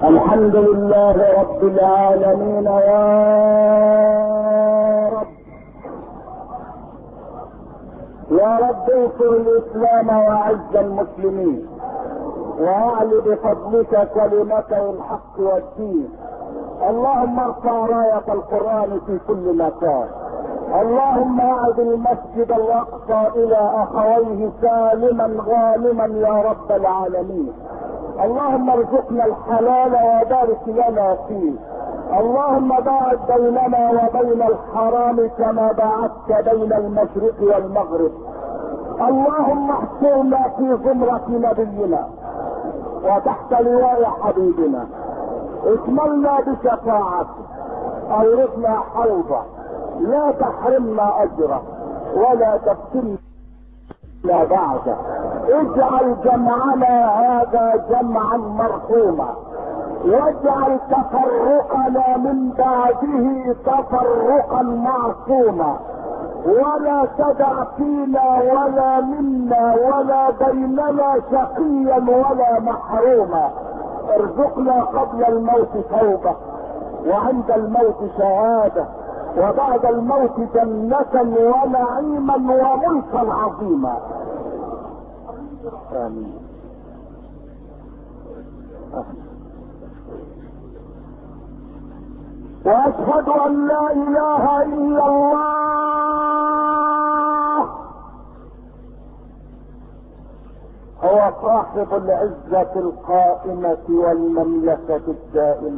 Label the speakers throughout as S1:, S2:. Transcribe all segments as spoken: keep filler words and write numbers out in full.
S1: الحمد لله رب العالمين يا رب. يا رب انصر الاسلام واعز المسلمين واعل بفضلك كلمته الحق والدين. اللهم ارفع راية القرآن في كل مكان. اللهم اعد المسجد الاقصى الى اخويه سالما غانما يا رب العالمين. اللهم ارزقنا الحلال وبارك لنا فيه. اللهم باعد بيننا وبين الحرام كما باعدت بين المشرق والمغرب. اللهم احشرنا في زمرة نبينا وتحت لواء حبيبنا. اكملنا بشفاعته، اورثنا حوضه، لا تحرمنا اجره ولا تفتنا بعده. اجعل جمعنا هذا جمعا مرحوما، واجعل تفرقنا من بعده تفرقا معصوما، ولا تدع فينا ولا منا ولا بيننا شقيا ولا محروما. ارزقنا قبل الموت توبة، وعند الموت شهادة، وبعد الموت جنة ونعيما وملكا عظيما. آمين. واشهد ان لا اله الا الله هو صاحب العزة القائمة والمملكة الدائمة.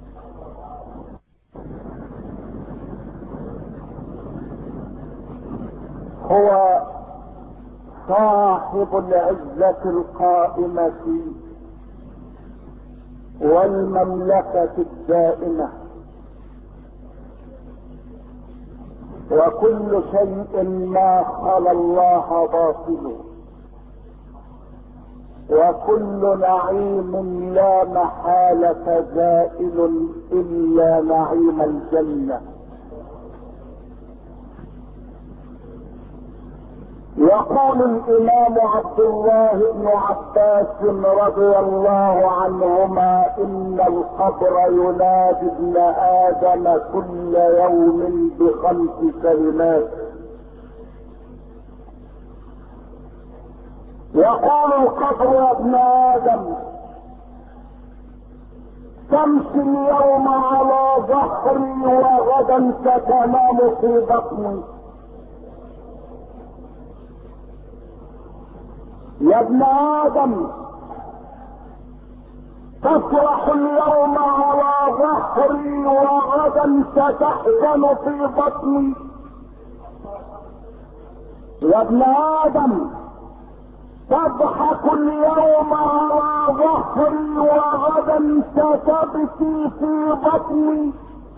S1: هو صاحب العزة القائمة والمملكة الدائمة، وكل شيء ما خلا الله باطل، وكل نعيم لا محالة زائل إلا نعيم الجنة. يقول الامام عبد الله بن عباس رضي الله عنهما: ان القبر ينادي ابن ادم كل يوم بخمس كلمات. يقول القبر: يا ابن ادم تمشي اليوم على ظهري وغدا ستنام في بطني. يا ابن ادم تفرح اليوم على ظهري وغدا ستحزن في بطني. يا ابن ادم تضحك اليوم على ظهري وغدا ستبكي في بطني.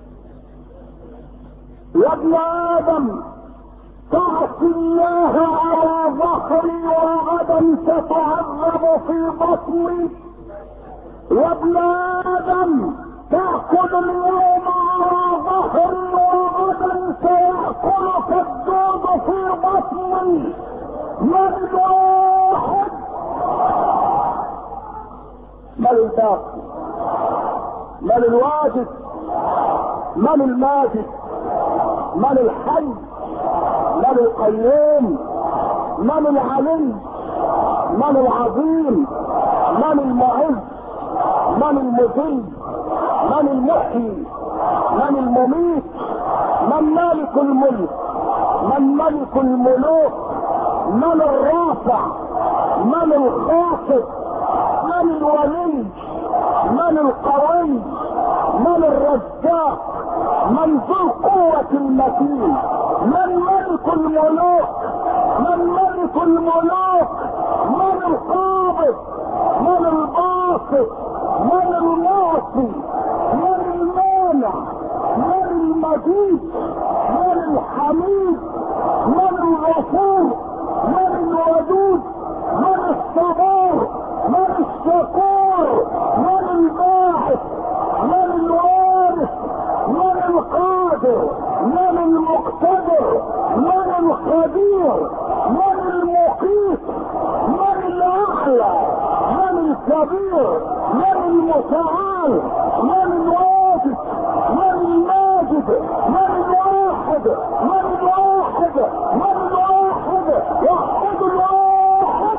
S1: يا ابن ادم تعصي الله على ظهري وغدا ستعذب في بطني. يا ابن ادم تاكل اليوم على ظهري وغدا سياكلك الدود في بطني. من الواحد؟ من الباقي؟ من الواجد؟ من الماجد؟ من الحي؟ من القيوم؟ من العلي؟ من العظيم؟ من المعز؟ من المذل؟ من المحيي؟ من المميت؟ من مالك الملك؟ من ملك الملوك؟ من الرافع؟ من الخافض؟ من الولي؟ من القوي؟ من الرزاق؟ من ذو القوة المتين؟ من ملك الملوك؟ من ملك الملوك؟ من القابض؟ من الباسط؟ من المعصي؟ من المانع؟ من المجيد؟ من الحميد؟ من الغفور؟ من الودود؟ من الصبور؟ من الشكور؟ من الباعث؟ من الوارث؟ من القادر؟ من المقتدر؟ من الخبير؟ من المقيت؟ من الاعلى؟ من الكبير، من المتعال، من الواجد، من الماجد، من الواحد، من الواحد، من الواحد، وحد الواحد.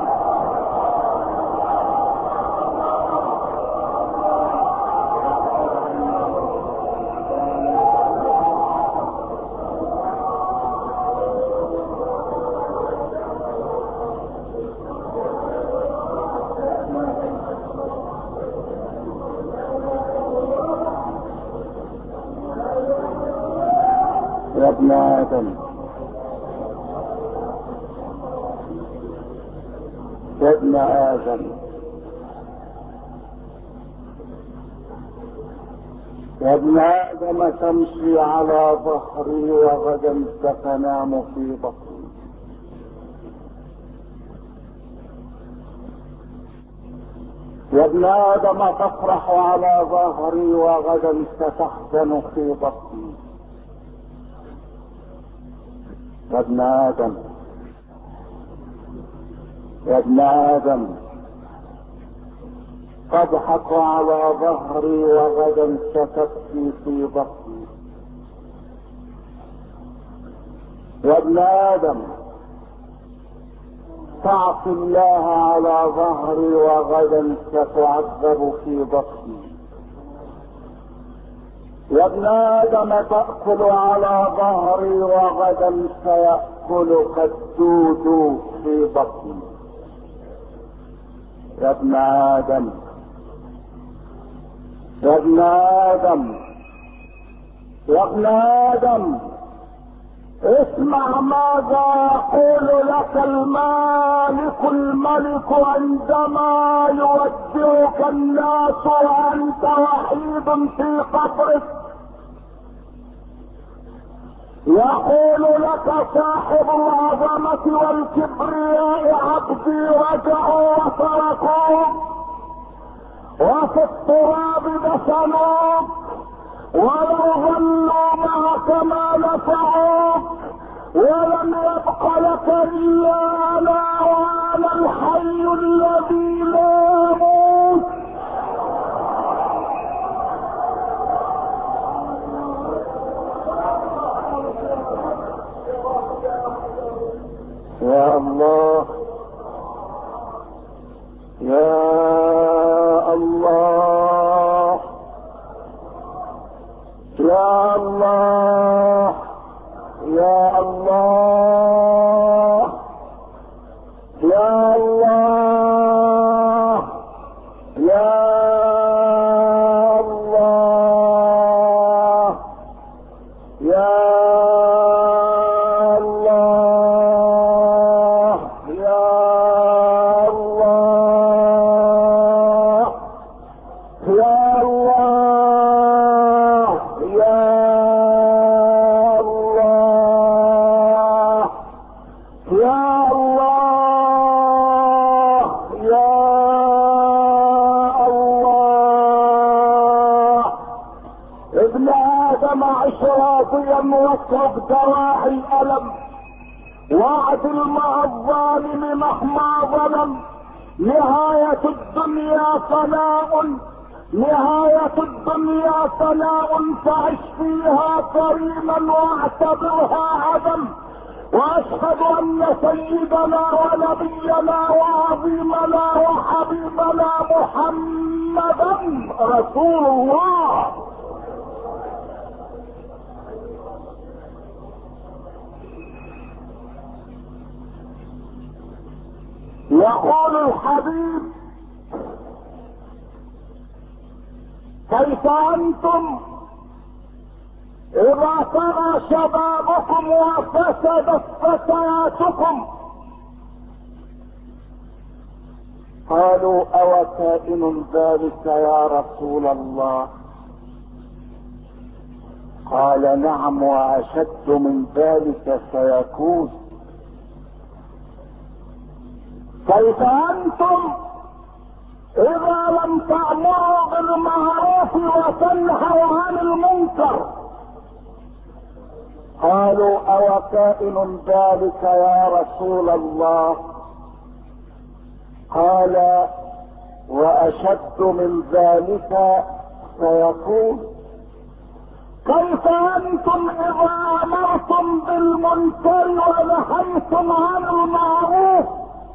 S1: يا ابن آدم، يا ابن آدم، يا ابن آدم، تمشي على ظهري وغدا ستنام في بطني. يا ابن آدم، تفرح على ظهري وغدا ستحزن في بطني. يا ابن آدم، يا ابن آدم، تضحك على ظهري وغدا ستبكي في بطني. يا ابن آدم، تعصي الله على ظهري وغدا ستعذب في بطني. يا ابن آدم، تأكل على ظهري وغدا سيأكلك الدود في بطني. يا ابن آدم، يا ابن آدم، يا ابن آدم، اسمع ماذا يقول لك المالك الملك عندما يودعك الناس وانت وحيد في قبرك. يقول لك صاحب العظمة والكبرياء عبدي رجعوا وتركوك، وفي التراب دفنوك، ولو ظلوا معك ما نفعوك، ولم يبق لك الا انا وانا الحي الذي لا يموت. يا الله، يا الله، يا الله، يا الله، يا الله، يا الله، يا واترك دواعي الالم، واعدل مع الظالم مهما ظلم. نهاية الدنيا فناء، نهاية الدنيا فناء، فعش فيها كريما واعتبرها عدم. واشهد ان سيدنا ونبينا وعظيمنا وحبيبنا محمدا رسول الله. يقول الحبيب: كيف انتم اذا طغى شبابكم وفسدت فتياتكم؟ قالوا: او كائن ذلك يا رسول الله؟ قال: نعم، واشد من ذلك سيكون. كيف انتم اذا لم تأمروا بالمعروف وتنهوا عن المنكر؟ قالوا: او كائن ذلك يا رسول الله؟ قال: واشد من ذلك سيقول: كيف انتم اذا امرتم بالمنكر ونهيتم عن المعروف؟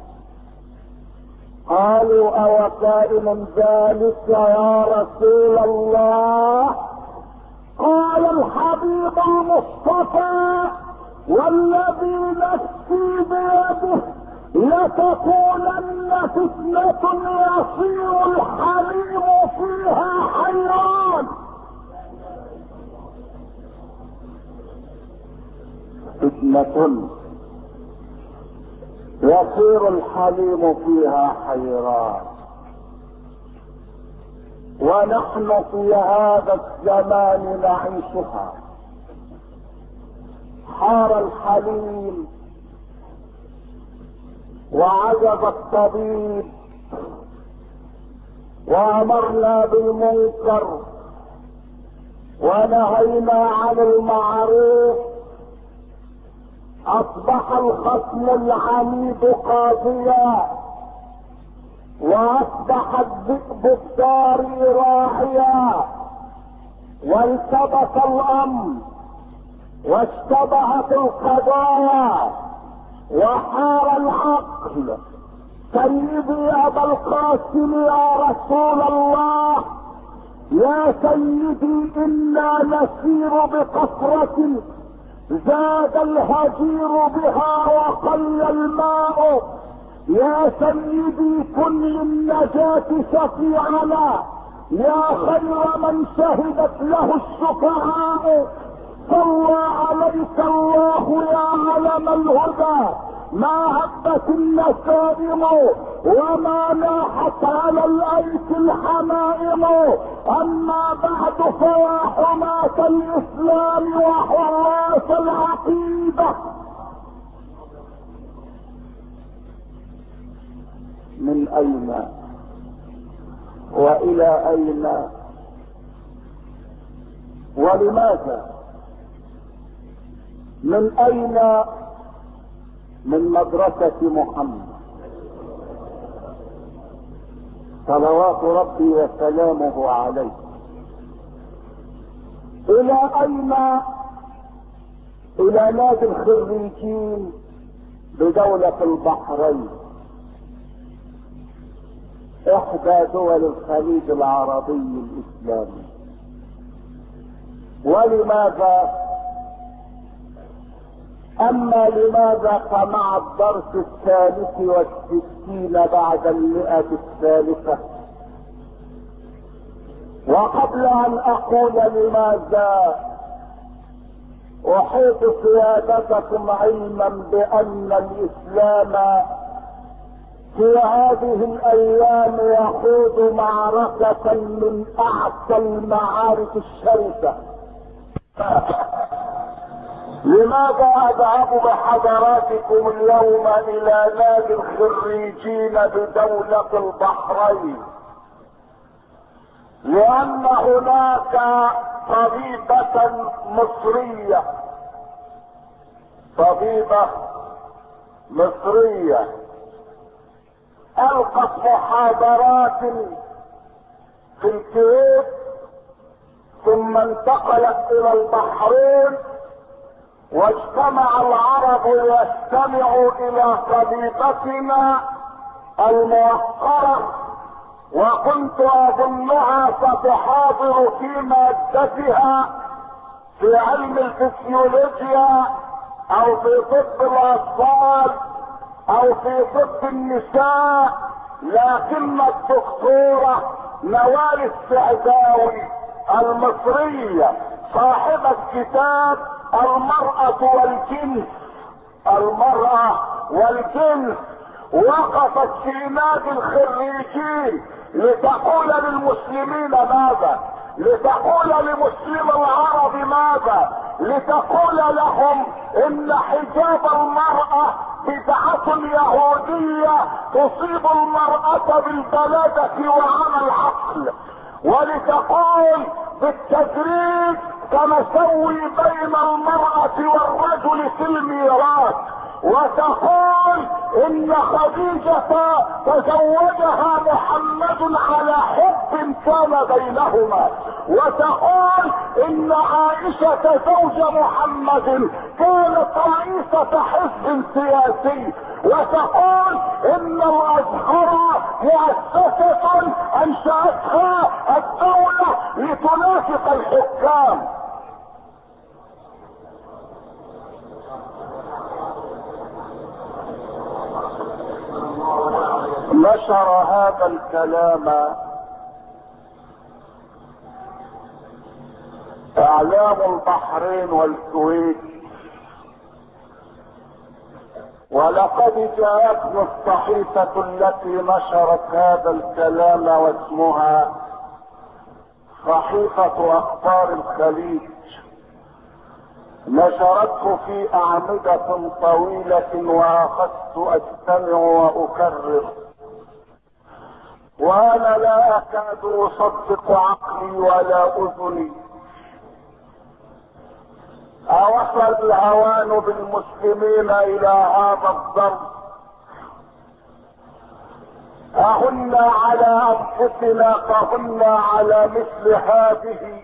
S1: قالوا: او كائن ذلك يا رسول الله؟ قال الحبيب المصطفى: والذي نفسي بيده لتكونن فتنة يصير الحليم فيها حيران. فتنة يصير الحليم فيها حيران، ونحن في هذا الزمان نعيشها. حار الحليم وعجز الطبيب، وامرنا بالمنكر ونهينا عن المعروف. اصبح الخصم العنيد قاضيا، واصبح الذئب الداري راعيا، والتبس الامر واشتبهت القضايا وحار العقل. سيدي يا ابا القاسم يا رسول الله، يا سيدي انا نسير بقصرة زاد الهجير بها وقل الماء. يا سيدي كن للنجاة شفيعنا، يا خير من شهدت له الشفعاء. صلى عليك الله يا علم الهدى، ما هبت النسائم وما ناحت على الايك الحمائم. اما بعد فيا حماة الاسلام وحراس العقيدة، من اين والى اين ولماذا؟ من اين؟ من مدرسة محمد صلوات ربي وسلامه عليه. الى اين؟ الى نادي الخريجين بدولة البحرين، احدى دول الخليج العربي الاسلامي. ولماذا؟ اما لماذا فمع الدرس الثالث والستين بعد المئة الثالثة. وقبل ان اقول لماذا، احيط سيادتكم علما بان الاسلام في هذه الايام يخوض معركة من اعتى المعارك الشرسة. لماذا اذهب بحضراتكم اليوم الى نادي الخريجين بدولة البحرين؟ لان هناك طبيبة مصرية، طبيبة مصرية القت محاضرات في الكويت، ثم انتقلت الى البحرين، واجتمع العرب يستمعوا الى طبيبتنا الموقرة، وكنت اظنها ستحاضر في مادتها في علم الفسيولوجيا او في طب الاطفال او في طب النساء، لكن الدكتورة نوال السعداوي المصرية صاحبة كتاب المرأة والجنس، المرأة والجنس، وقفت في نادي الخريجين لتقول للمسلمين ماذا؟ لتقول لمسلم العرب ماذا؟ لتقول لهم ان حجاب المرأة بدعة يهودية تصيب المرأة بالبلادة وعمى العقل، ولتقول بالتدريج سنسوي بين المرأة والرجل في الميراث، وتقول ان خديجة تزوجها محمد على حب كان بينهما، وتقول ان عائشة زوج محمد كانت رئيسة حزب سياسي، وتقول ان الازهر مؤسسة انشأتها الدولة لتنافق الحكام. نشر هذا الكلام اعلام البحرين والكويت، ولقد جاءتني الصحيفة التي نشرت هذا الكلام واسمها صحيفة اخبار الخليج، نشرته في اعمدة طويلة واخذت استمع واكرر، وانا لا اكاد اصدق عقلي ولا اذني. اوصل الهوان بالمسلمين الى هذا الضرب؟ اهن على انفسنا فهن على مثل هذه؟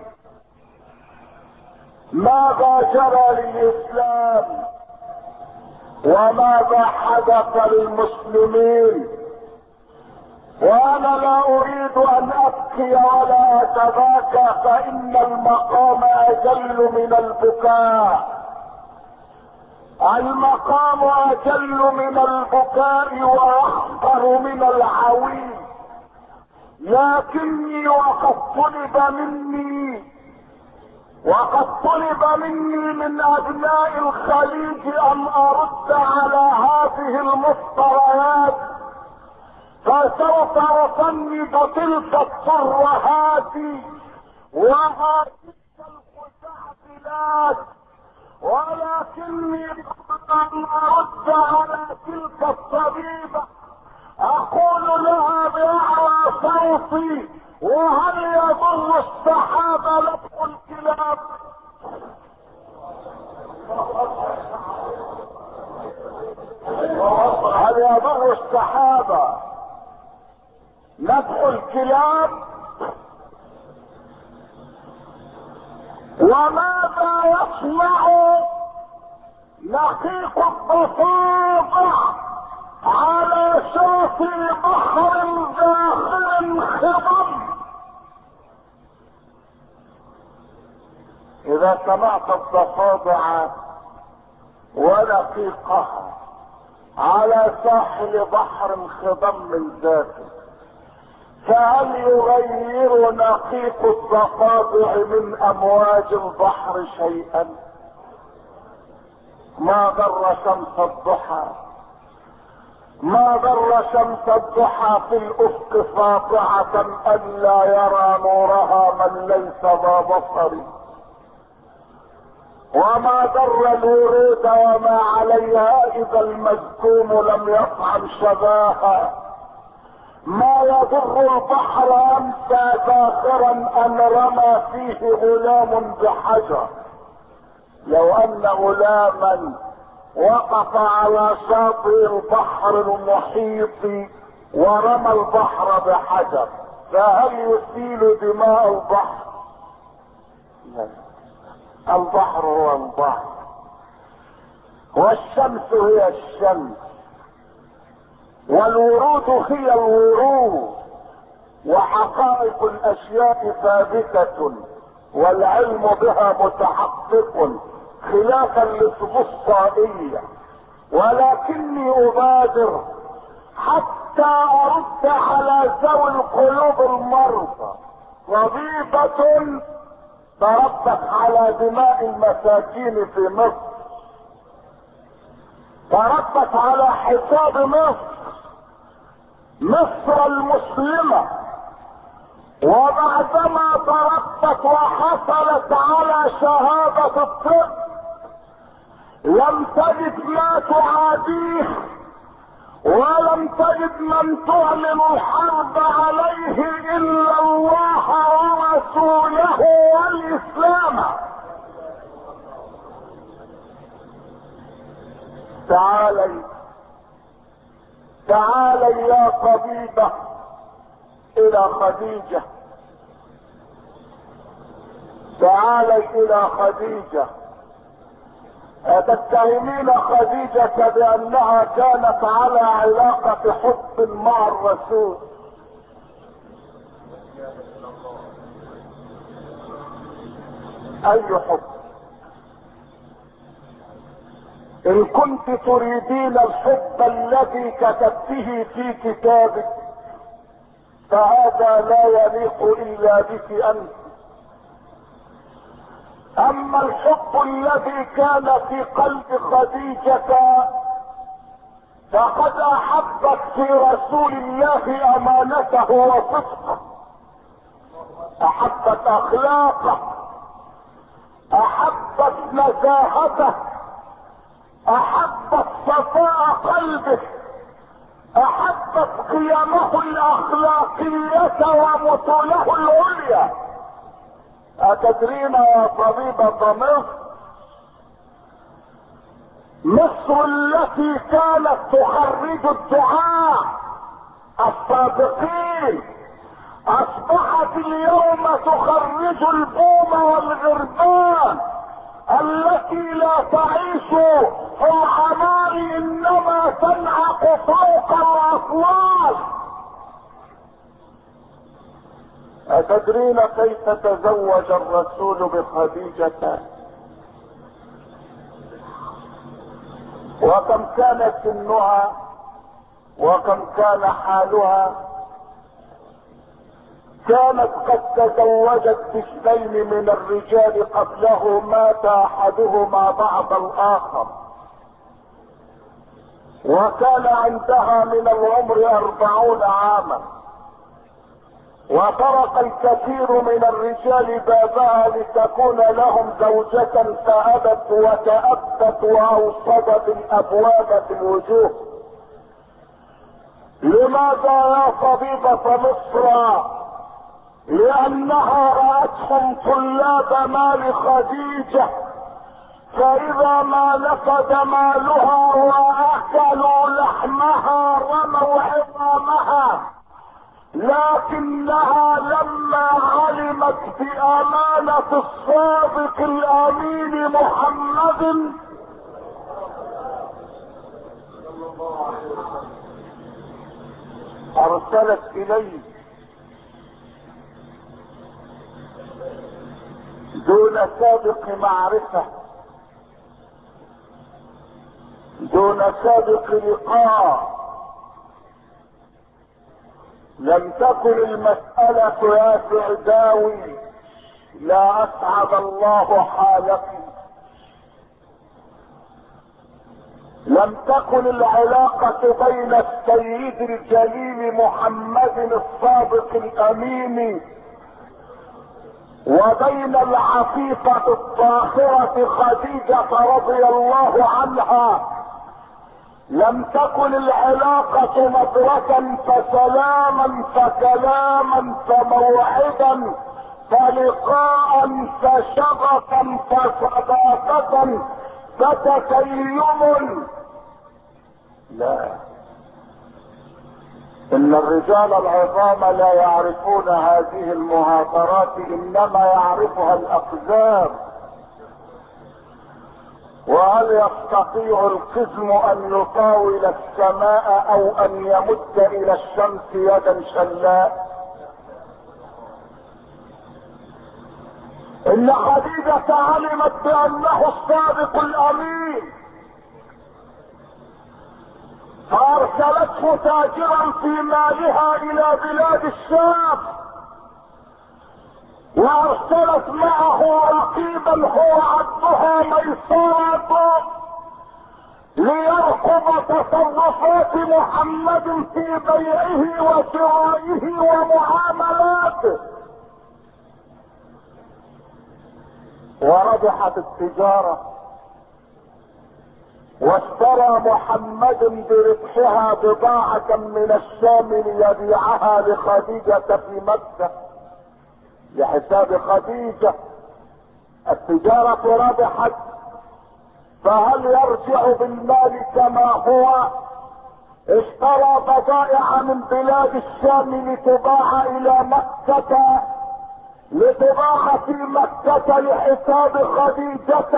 S1: ماذا جرى للاسلام وماذا حدث للمسلمين؟ وانا لا اريد ان ابكي ولا اتباكى، فان المقام اجل من البكاء، المقام اجل من البكاء واخطر من العويل. لكني وقد طلب مني وقد طلب مني من ابناء الخليج ان ارد على هذه المفتريات، فسوف افند تلك الترهات وهذه المستعجلات، ولكني ان ارد على تلك الطبيبة اقول لها باعلى صوتي: وهل يضر السحابة لفظ الكلاب؟ هل يضر السحابة نفخ الكلاب؟ وماذا يصنع نقيق الضفادع على شاطئ بحر داخل خضم؟ اذا سمعت الضفادع ونقيقها على ساحل بحر خضم ذاته، فهل يغير نقيق الضفادع من امواج البحر شيئا؟ ما ضر شمس الضحى ما ضر شمس الضحى في الافق ساطعة ان لا يرى نورها من ليس ذا بصر، وما ضر الورود وما عليها اذا المزكوم لم يطعم شباها. ما يضر البحر امسى ذاخرا ان رمى فيه غلام بحجر. لو ان غلاما وقف على شاطئ البحر المحيط ورمى البحر بحجر، فهل يسيل دماء البحر؟ لا. البحر هو البحر، والشمس هي الشمس، والورود هي الورود، وحقائق الاشياء ثابتة والعلم بها متحقق خلافا للسبسطائية. ولكني ابادر حتى ارد على ذوي القلوب المرضى. طبيبة تربت على دماء المساكين في مصر، تربت على حساب مصر مصر المسلمة، وبعدما تربت وحصلت على شهادة الطب لم تجد ما تعاديه، ولم تجد من تعلن الحرب عليه الا الله ورسوله والاسلام. تعالي تعالي يا طبيبة الى خديجة، تعالي الى خديجة. تتهمين خديجة بانها كانت على علاقة حب مع الرسول. اي حب؟ ان كنت تريدين الحب الذي كتبته في كتابك فهذا لا يليق الا بك انت. اما الحب الذي كان في قلب خديجة فقد احبت في رسول الله امانته وصدقه، احبت اخلاقه، احبت نزاهته، احبت صفاء قلبه، احبت قيمه الاخلاقية ومثوله العليا. اتدرين يا طبيبة مصر، مصر التي كانت تخرج الدعاة الصادقين اصبحت اليوم تخرج البوم والغربان التي لا تعيش في العمار انما تنعق فوق الاطلال. اتدرين كيف تزوج الرسول بخديجة وكم كان سنها وكم كان حالها؟ كانت قد تزوجت باثنين من الرجال قبله، مات احدهما بعد الاخر، وكان عندها من العمر اربعون عاما، وطرق الكثير من الرجال بابها لتكون لهم زوجة فابت وتأبت واوصدت الابواب في الوجوه. لماذا يا طبيبة مصر؟ لانها رأتهم طلاب مال خديجة، فاذا ما نفد مالها واكلوا لحمها رموا عظامها، لكنها لما علمت بامانة الصادق الامين محمد ارسلت اليه دون سابق معرفة، دون سابق لقاء. لم تكن المسألة يا سعداوي لا اسعد الله حالك، لم تكن العلاقة بين السيد الجليل محمد الصادق الامين وبين العفيفة الطاهرة خديجة رضي الله عنها، لم تكن العلاقة نظرة فسلاما فكلاما فموعدا فلقاء فشغفا فصداقة فتكيم. لا، ان الرجال العظام لا يعرفون هذه المهاترات، انما يعرفها الاقزام. وهل يستطيع القزم ان يطاول السماء او ان يمد الى الشمس يدا شلاء؟ ان خديجة علمت بانه الصادق الامين فارسلته تاجرا في مالها الى بلاد الشام، وارسلت معه رقيبا هو عبدها ميسرة ليرقب تصرفات محمد في بيعه وشرائه ومعاملاته. وربحت التجارة واشترى محمد بربحها بضاعة من الشام ليبيعها لخديجة في مكة لحساب خديجة. التجارة ربحت فهل يرجع بالمال كما هو؟ اشترى بضائع من بلاد الشام لتباع الى مكة، لتباع في مكة لحساب خديجة،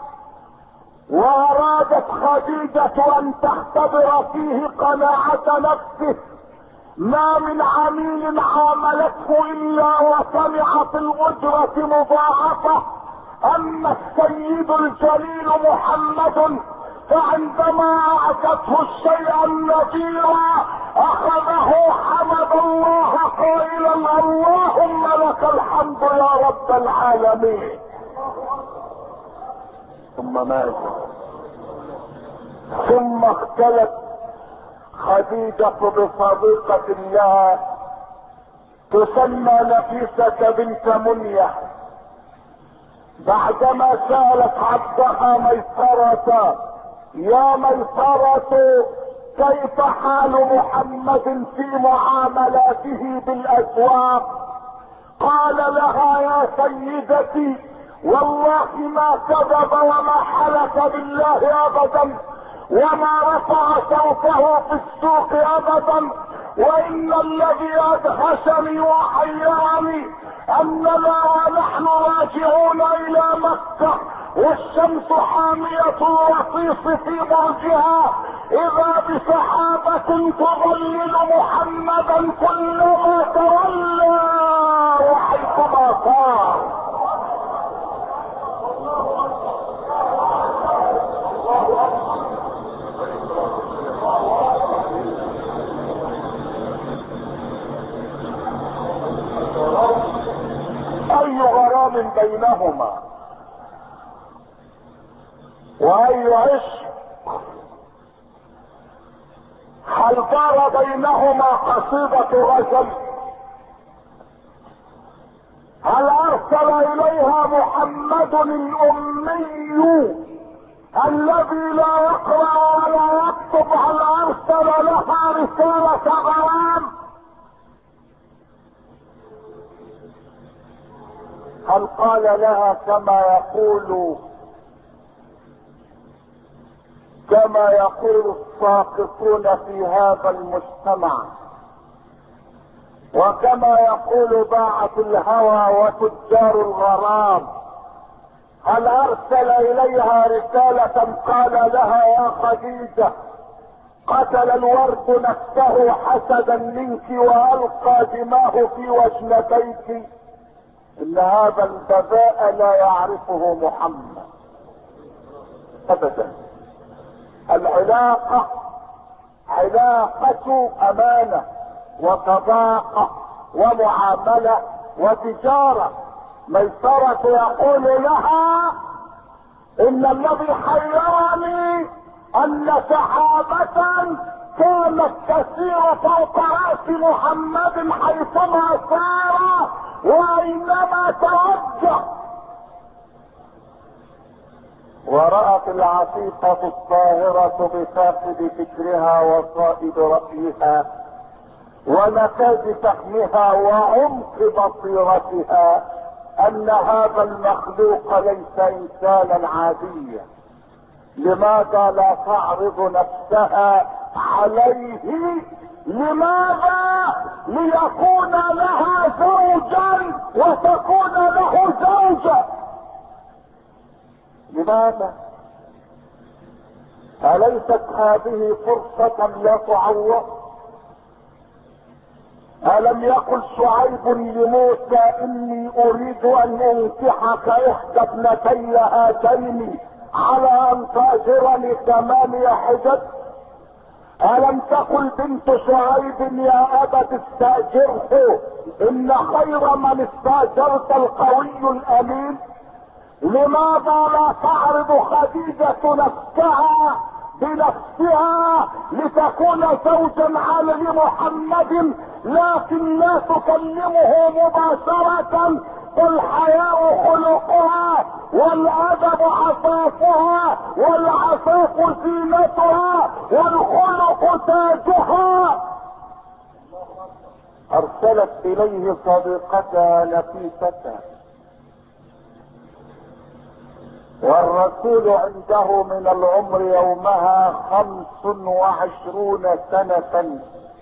S1: وارادت خديجة ان تختبر فيه قناعة نفسه. ما من عميل عاملته الا وسمعت الاجرة مضاعفة. اما السيد الجليل محمد فعندما اعطته الشيء النذير اخذه حمد الله قائلا اللهم لك الحمد يا رب العالمين. ثم ماذا؟ ثم اختلت خديجة بصديقة لها تسمى نفيسة بنت منية، بعدما سألت عبدها ميسرة: يا ميسرة كيف حال محمد في معاملاته بالاسواق؟ قال لها: يا سيدتي والله ما كذب وما حلف بالله ابدا وما رفع صوته في السوق ابدا، وان الذي ادهشني وحيرني اننا ونحن راجعون الى مكة والشمس حامية الرصيص في برجها اذا بسحابة تظلل محمدا كلما تولى وحيثما صار. اي غرام بينهما واي عشق. هل دار بينهما قصيدة غزل؟ هل ارسل اليها محمد الامي الذي لا يقرأ ولا يكتب؟ هل ارسل لها رسالة غرام؟ هل قال لها كما يقول كما يقول الساقطون في هذا المجتمع وكما يقول باعة الهوى وتجار الغرام؟ هل ارسل اليها رسالة قال لها: يا خديجة قتل الورد نفسه حسدا منك والقى دماه في وجنتيك؟ ان هذا البذاء لا يعرفه محمد ابدا. العلاقة علاقة امانة وصداقة ومعاملة وتجارة. ميسرة يقول لها: ان الذي حيرني ان سحابة كانت تسير فوق رأس محمد حيثما سار واينما توجه. ورأت العفيفة الطاهرة بفاقد فكرها وصائد رأيها ونفاذ فهمها وعمق بصيرتها ان هذا المخلوق ليس انسانا عاديا. لماذا لا تعرض نفسها عليه؟ لماذا؟ ليكون لها زوجا وتكون له زوجة. لماذا؟ أليست هذه فرصة لا تعوض؟ ألم يقل شعيب لموسى: إني أريد أن أنكحك إحدى ابنتي هاتين على أن تأجرني ثمانية حجج؟ ألم تقل بنت شعيب: يا أبت استأجره إن خير من استأجرت القوي الأمين؟ لماذا لا تعرض خديجة نفسها بنفسها لتكون زوجا على محمد، لكن لا تكلمه مباشرة؟ الحياء خلقها والادب عفافها والعفاف زينتها والخلق تاجها. ارسلت اليه صديقتها نفيسة: والرسول عنده من العمر يومها خمس وعشرون سنة،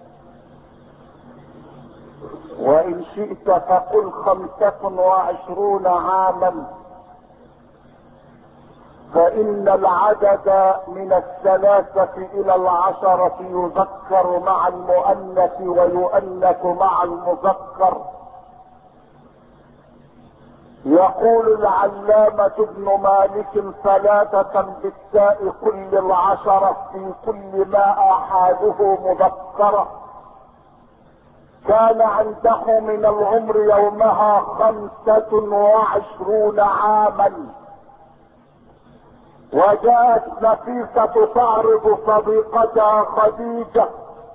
S1: وإن شئت فقل خمسة وعشرون عاما، فإن العدد من الثلاثة إلى العشرة يذكر مع المؤنث ويؤنث مع المذكر. يقول العلامة ابن مالك ثلاثة بالتاء كل العشرة في كل ما أحاده مذكرة. كان عنده من العمر يومها خمسة وعشرون عاما. وجاءت نفيسة تعرض صديقتها خديجة،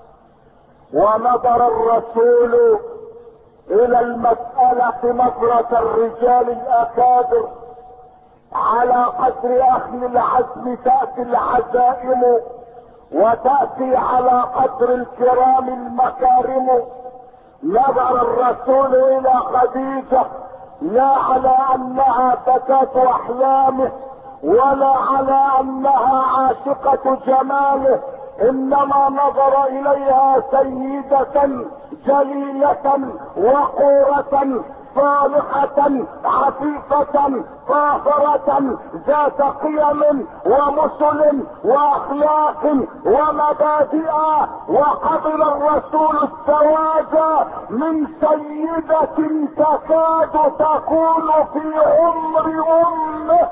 S1: ونظر الرسول الى المسألة نظرة الرجال الاكابر. على قدر اهل العزم تأتي العزائم، وتأتي على قدر الكرام المكارم. نظر الرسول الى خديجة لا على انها فتاة احلامه، ولا على انها عاشقة جماله، انما نظر اليها سيدة جليلة وقورة صالحة عفيفة طاهرة ذات قيم ومثل واخلاق ومبادئ. وقبل الرسول الزواج من سيدة تكاد تكون في عمر امه.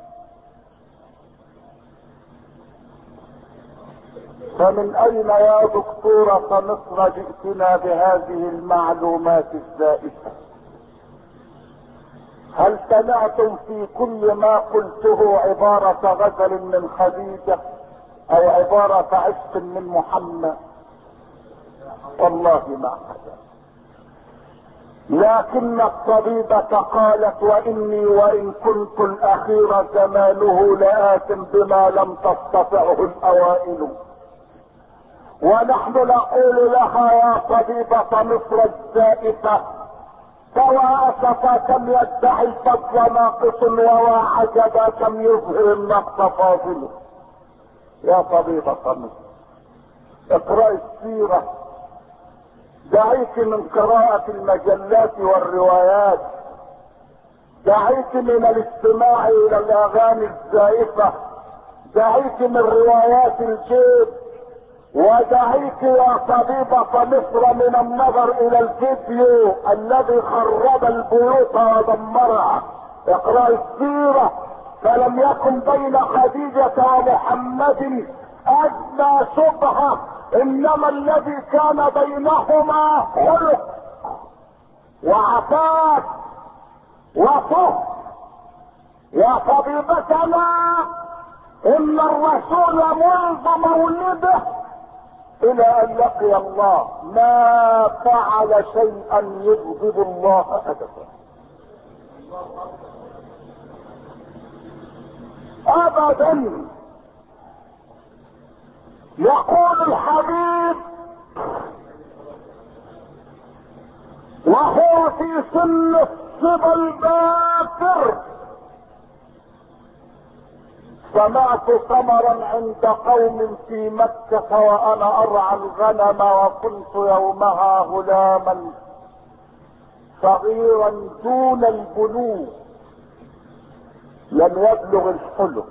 S1: فمن اين يا دكتورة مصر جئتنا بهذه المعلومات الزائفة؟ هل سمعتم في كل ما قلته عبارة غزل من خديجة او عبارة عشق من محمد؟ والله ما حدث. لكن الطبيبة قالت واني وان كنت الاخير زمانه لآت بما لم تستطعه الاوائل. ونحن نقول لها يا طبيبة مصر الزائفة سواء كم يدعي الفضل ناقص وواعجبا كم يظهر النقص فاضل. يا طبيبة مصر اقرأي السيرة، دعيك من قراءة المجلات والروايات، دعيك من الاستماع الى الاغاني الزائفة، دعيك من روايات الجيب، ودعيك يا طبيبة مصر من النظر الى الفيديو الذي خرب البيوت ودمرها. اقرأ السيرة، فلم يكن بين خديجة ومحمد ادنى شبهة، انما الذي كان بينهما خلق وعفاف وفهم. يا طبيبتنا ان الرسول منذ مولده الى ان لقي الله ما فعل شيئا يغضب الله ابدا ابدا. يقول الحبيب وهو في سن الصبا الباكر: سمعت ثمرا عند قوم في مكة وانا ارعى الغنم، وكنت يومها غلاما صغيرا دون البلوغ لم يبلغ الحلم.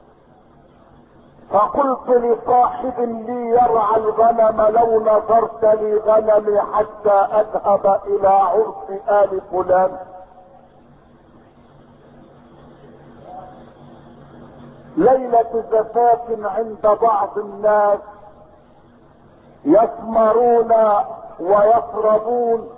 S1: فقلت لصاحب لي يرعى الغنم لو نظرت لي غنمي حتى اذهب الى عرس ال فلان. ليلة زفاف عند بعض الناس يثمرون ويطربون.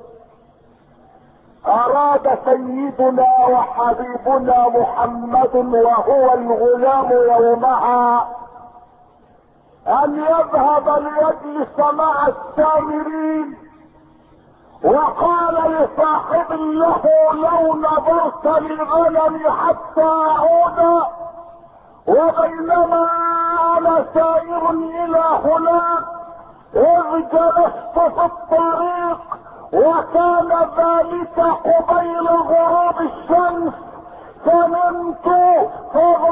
S1: اراد سيدنا وحبيبنا محمد وهو الغلام يومها ان يذهب ليجلس مع السامرين، وقال لصاحب له لو نظرت للغنم حتى اعود. وبينما انا سائر الى هناك اذ جلست في الطريق، وكان ذلك قبيل غروب الشمس، فنمت فظل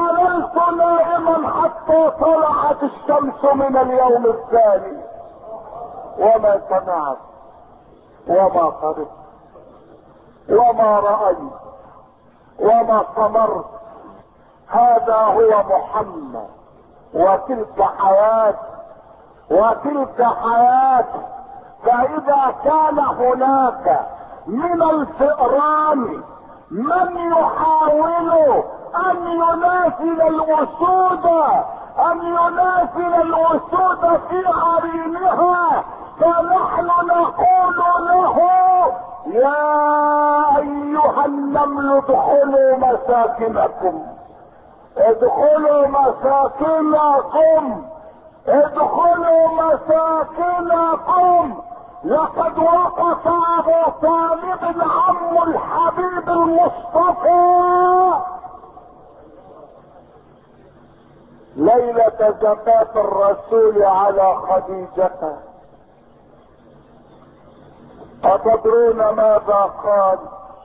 S1: حتى طلعت الشمس من اليوم الثاني، وما سمعت وما قرأت وما رأيت وما صبرت. هذا هو محمد، وتلك حياة وتلك حياة. فإذا كان هناك من الفئران من يحاول أن ينازل الأسود أن ينازل الأسود في عرينها، فنحن نقول له يا أيها النمل ادخلوا مساكنكم ادخلوا مساكنكم ادخلوا مساكنكم. لقد وقف ابو طالب عم الحبيب المصطفى ليلة زفاف الرسول على خديجة. أتدرون ماذا قال؟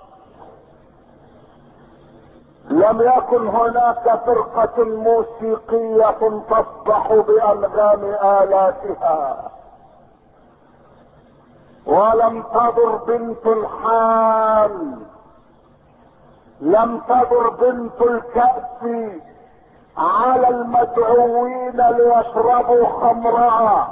S1: لم يكن هناك فرقة موسيقية تصدح بأنغام آلاتها، ولم تدر بنت الحال، لم تدر بنت الكأس على المدعوين ليشربوا خمرها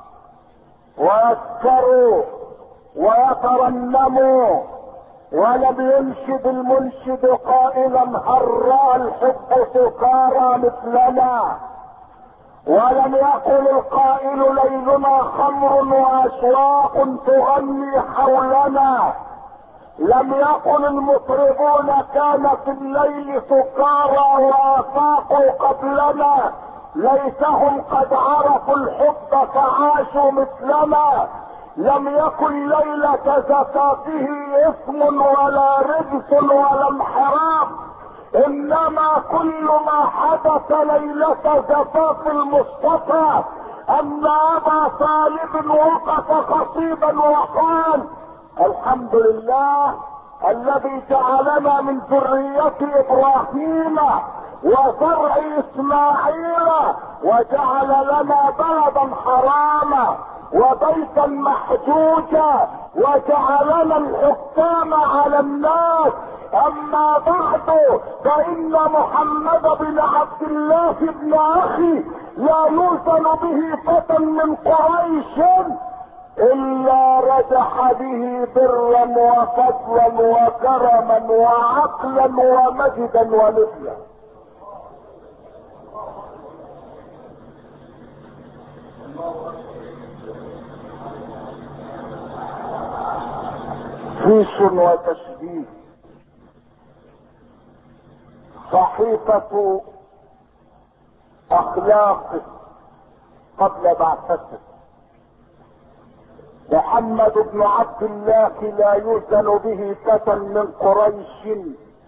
S1: ويسكروا ويترنموا. ولم ينشد المنشد قائلا هراء الحب سكارى مثلنا، ولم يقل القائل ليلنا خمر واشواق تغني حولنا. لم يقل المطربون كان في الليل سكارى وافاقوا قبلنا، ليتهم قد عرفوا الحب فعاشوا مثلنا. لم يكن ليلة زفافه اسم ولا رجس ولا انحراف، انما كل ما حدث ليلة زفاف المصطفى ان ابا طالب وقف خطيبا وقال الحمد لله الذي جعلنا من ذرية ابراهيم وزرع اسماعيل وجعل لنا بلدا حراما وبيتا محجوجا وجعلنا الحكام على الناس. اما بعد فان محمد بن عبد الله بن اخي لا يوزن به فتى من قريش الا رجح به برا وفضلا وكرما وعقلا ومجدا ونبلا. فيش وتشبيه. صحيفة اخلاقه قبل بعثته. محمد بن عبد الله لا يوزن به فتى من قريش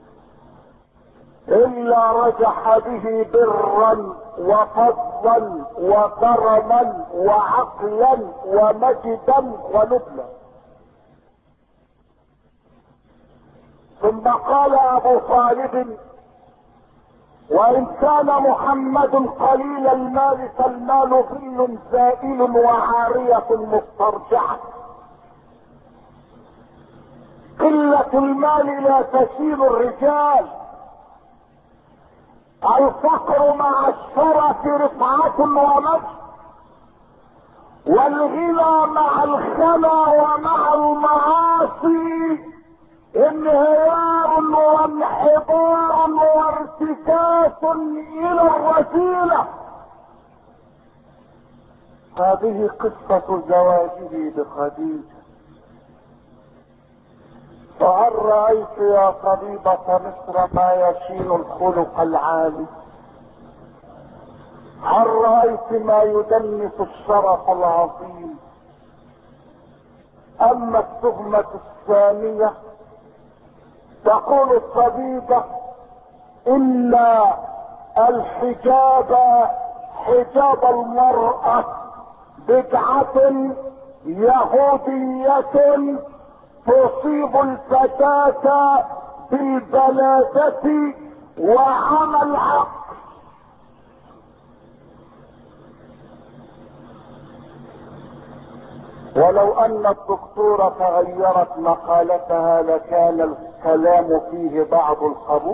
S1: الا رجح به برا وفضلا وكرما وعقلا ومجدا ونبلا. ثم قال ابو طالب وان كان محمد قليل المال فالمال ظل زائل وعارية مسترجعة. قلة المال لا تشيل الرجال، الفقر مع الشرف رفعة ومجد، والغنى مع الخنا ومع المعاصي انهيار وانحدار وارتكاس الى الرذيلة. هذه قصة زواجه بخديجة. فهل رأيت يا طبيبة مصر ما يشين الخلق العالي؟ هل رأيت ما يدنس الشرف العظيم؟ اما التهمة الثانية تقول الطبيبة ان الحجاب حجاب المرأة بدعة يهودية تصيب الفتاة بالبلادة وعمى العقل. ولو ان الدكتورة تغيرت مقالتها لكان الكلام فيه بعض القبول.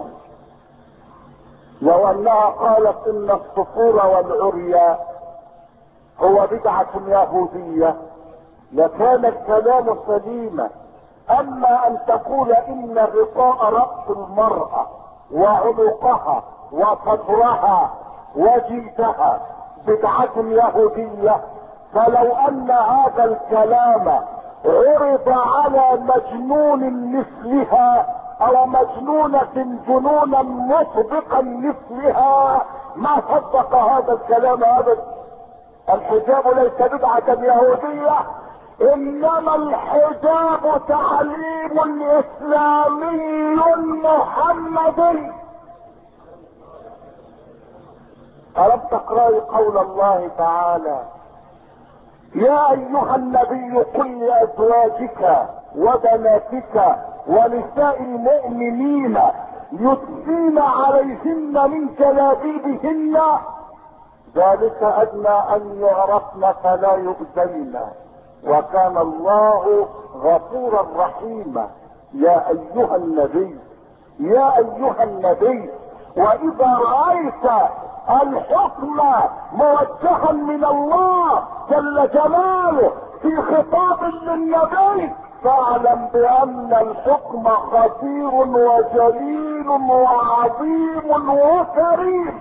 S1: لو انها قالت ان الصفور والعري هو بدعة يهودية لكان الكلام سليما. اما ان تقول ان غطاء رأس المرأة وعنقها وصدرها وجلدها بدعة يهودية، فلو ان هذا الكلام عرض على مجنون مثلها او مجنونة جنونا مطبقا مثلها ما صدق هذا الكلام ابدا. الحجاب ليس بدعة يهودية، انما الحجاب تعليم اسلامي محمدي. ألم تقرأي قول الله تعالى: يا ايها النبي قل لازواجك وبناتك ونساء المؤمنين يدنين عليهن من جلابيبهن ذلك ادنى ان يعرفن فلا يؤذين وكان الله غفورا رحيما. يا ايها النبي يا ايها النبي واذا رأيت الحكم موجها من الله جل جلاله في خطاب للنبي فاعلم بان الحكم خطير وجليل وعظيم وكريم.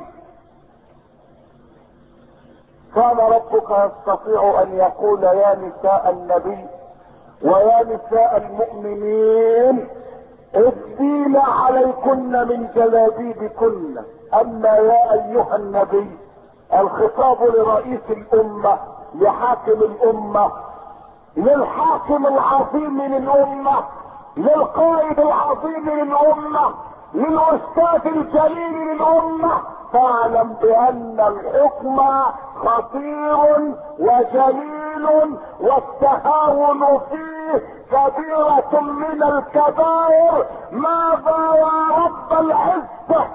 S1: كان ربك يستطيع ان يقول: يا نساء النبي ويا نساء المؤمنين ادين عليكن من جلابيبكن. اما يا ايها النبي الخطاب لرئيس الامة، لحاكم الامة، للحاكم العظيم للامة، للقائد العظيم للامة، للاستاذ الجليل للامة، فاعلم بان الحكم خطير وجليل والتهاون فيه كبيرة من الكبائر. ماذا يا رب العزة؟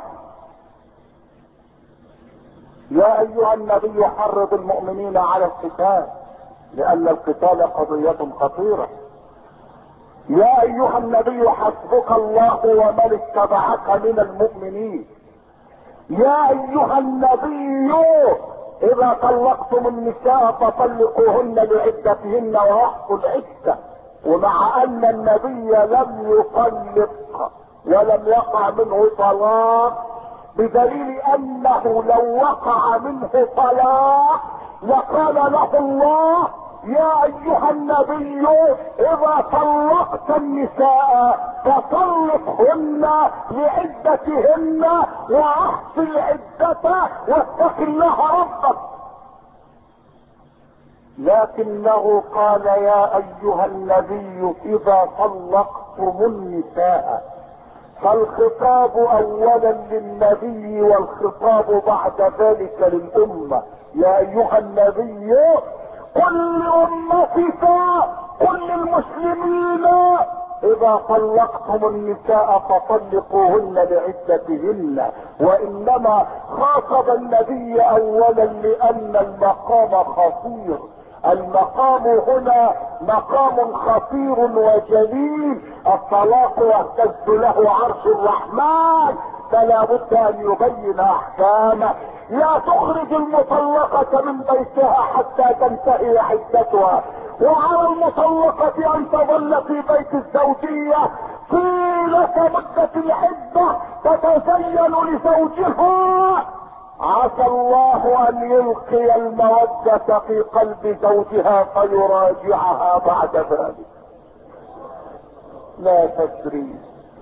S1: يا ايها النبي حرض المؤمنين على القتال لان القتال قضية خطيرة. يا ايها النبي حسبك الله ومن اتبعك من المؤمنين. يا ايها النبي اذا طلقتم النساء فطلقوهن لعدتهن واحصوا العدة. ومع ان النبي لم يطلق ولم يقع منه طلاق، بدليل انه لو وقع منه طلاق لقال له الله: يا ايها النبي اذا طلقت النساء فطلقهن لعدتهن واحص العدة واتق الله ربك. لكنه قال: يا ايها النبي اذا طلقتم النساء، فالخطاب اولا للنبي والخطاب بعد ذلك للامة. يا ايها النبي قل لامتك قل للمسلمين اذا طلقتم النساء فطلقوهن لعدتهن. وانما خاطب النبي اولا لان المقام خطير. المقام هنا مقام خطير وجليل. الطلاق يهتز له عرش الرحمن، فلا بد ان يبين احكامه. لا تخرج المطلقة من بيتها حتى تنتهي عدتها، وعلى المطلقة ان تظل في بيت الزوجية طيلة مدة العدة تتزين لزوجها. عسى الله ان يلقي المودة في قلب زوجها فيراجعها بعد ذلك. لا تدري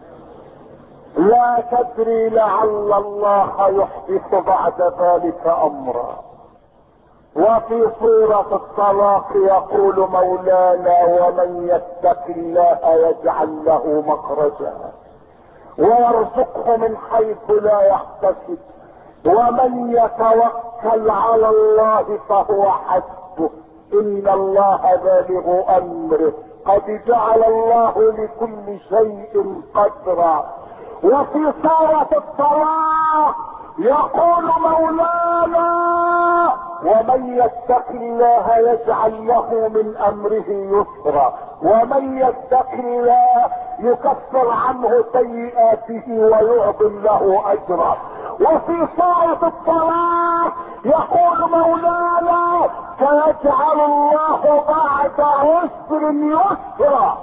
S1: لا تدري لعل الله يحدث بعد ذلك امرا. وفي سورة الطلاق يقول مولانا: ومن يتق الله يجعل له مخرجا ويرزقه من حيث لا يحتسب ومن يتوكل على الله فهو حسبه ان الله بالغ امره قد جعل الله لكل شيء قدرا. وفي سورة الطلاق يقول مولانا: ومن يتق الله يجعل له من امره يسرا، ومن يتق الله يكفر عنه سيئاته ويعظم له اجرا. وفي سورة الطلاق يقول مولانا فيجعل الله بعد عسر يسرا.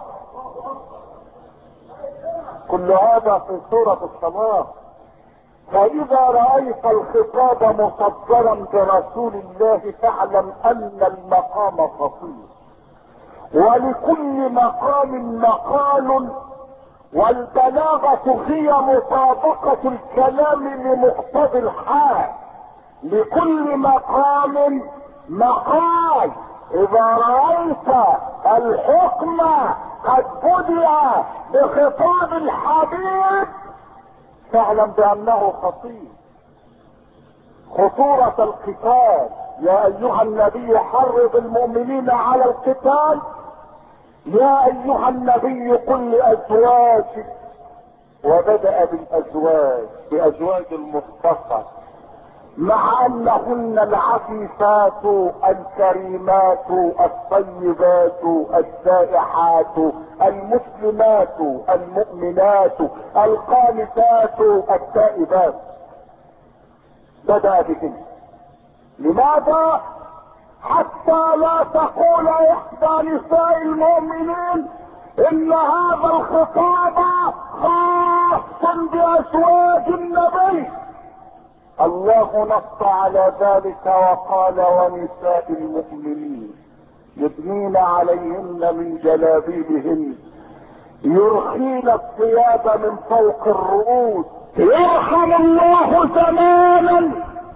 S1: كل هذا في سورة الطلاق. فاذا رأيت الخطاب مصدرا برسول الله فاعلم ان المقام خطير، ولكل مقام مقال، والبلاغة هي مطابقة الكلام لمقتضى الحال. لكل مقام مقال. اذا رأيت الحكم قد بدأ بخطاب الحبيب فاعلم بانه خطير. خطورة القتال. يا ايها النبي حرض المؤمنين على القتال. يا ايها النبي قل لازواجك، وبدأ بالازواج بازواج المصطفى، مع انهن العفيفات الكريمات الطيبات السائحات المسلمات المؤمنات القانتات التائبات. بدأ بهن. لماذا؟ حتى لا تقول احدى نساء المؤمنين ان هذا الخطاب خاص بازواج النبي. الله نص على ذلك وقال ونساء المؤمنين يدنين عليهن من جلابيبهن يرخين الثياب من فوق الرؤوس. يرحم الله زمانا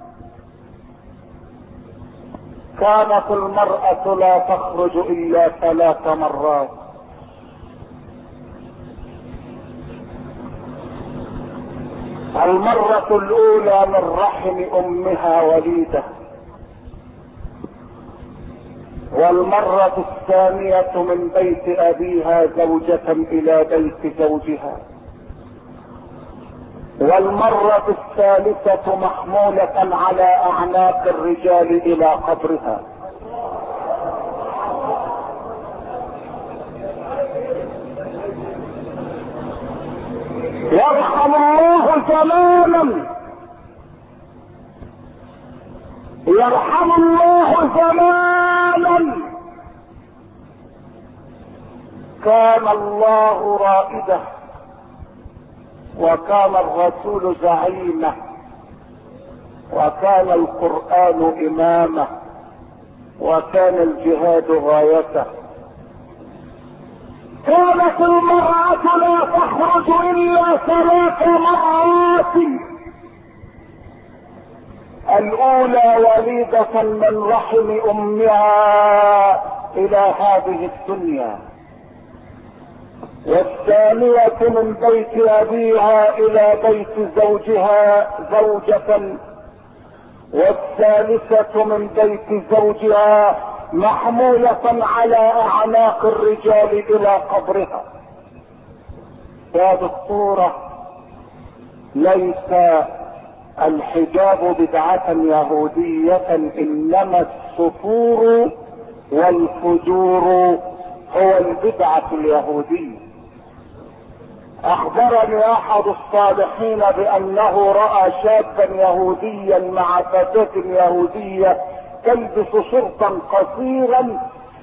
S1: كانت المرأة لا تخرج الا ثلاث مرات. المرة الاولى من رحم امها وليدة، والمرة الثانية من بيت ابيها زوجة الى بيت زوجها، والمرة الثالثة محمولة على اعناق الرجال الى قبرها. يرحم الله زمانا يرحم الله زمانا كان الله رائده، وكان الرسول زعيمه، وكان القرآن امامه، وكان الجهاد غايته. كانت المرأة لا تخرج الا ثلاث مرات. الاولى وليدة من رحم امها الى هذه الدنيا، والثانية من بيت ابيها الى بيت زوجها زوجة، والثالثة من بيت زوجها محمولة على اعناق الرجال الى قبرها. يا دكتورة، ليس الحجاب بدعة يهودية، انما السفور والفجور هو البدعة اليهودية. اخبرني احد الصالحين بانه رأى شابا يهوديا مع فتاة يهودية تلبس شرطا قصيرا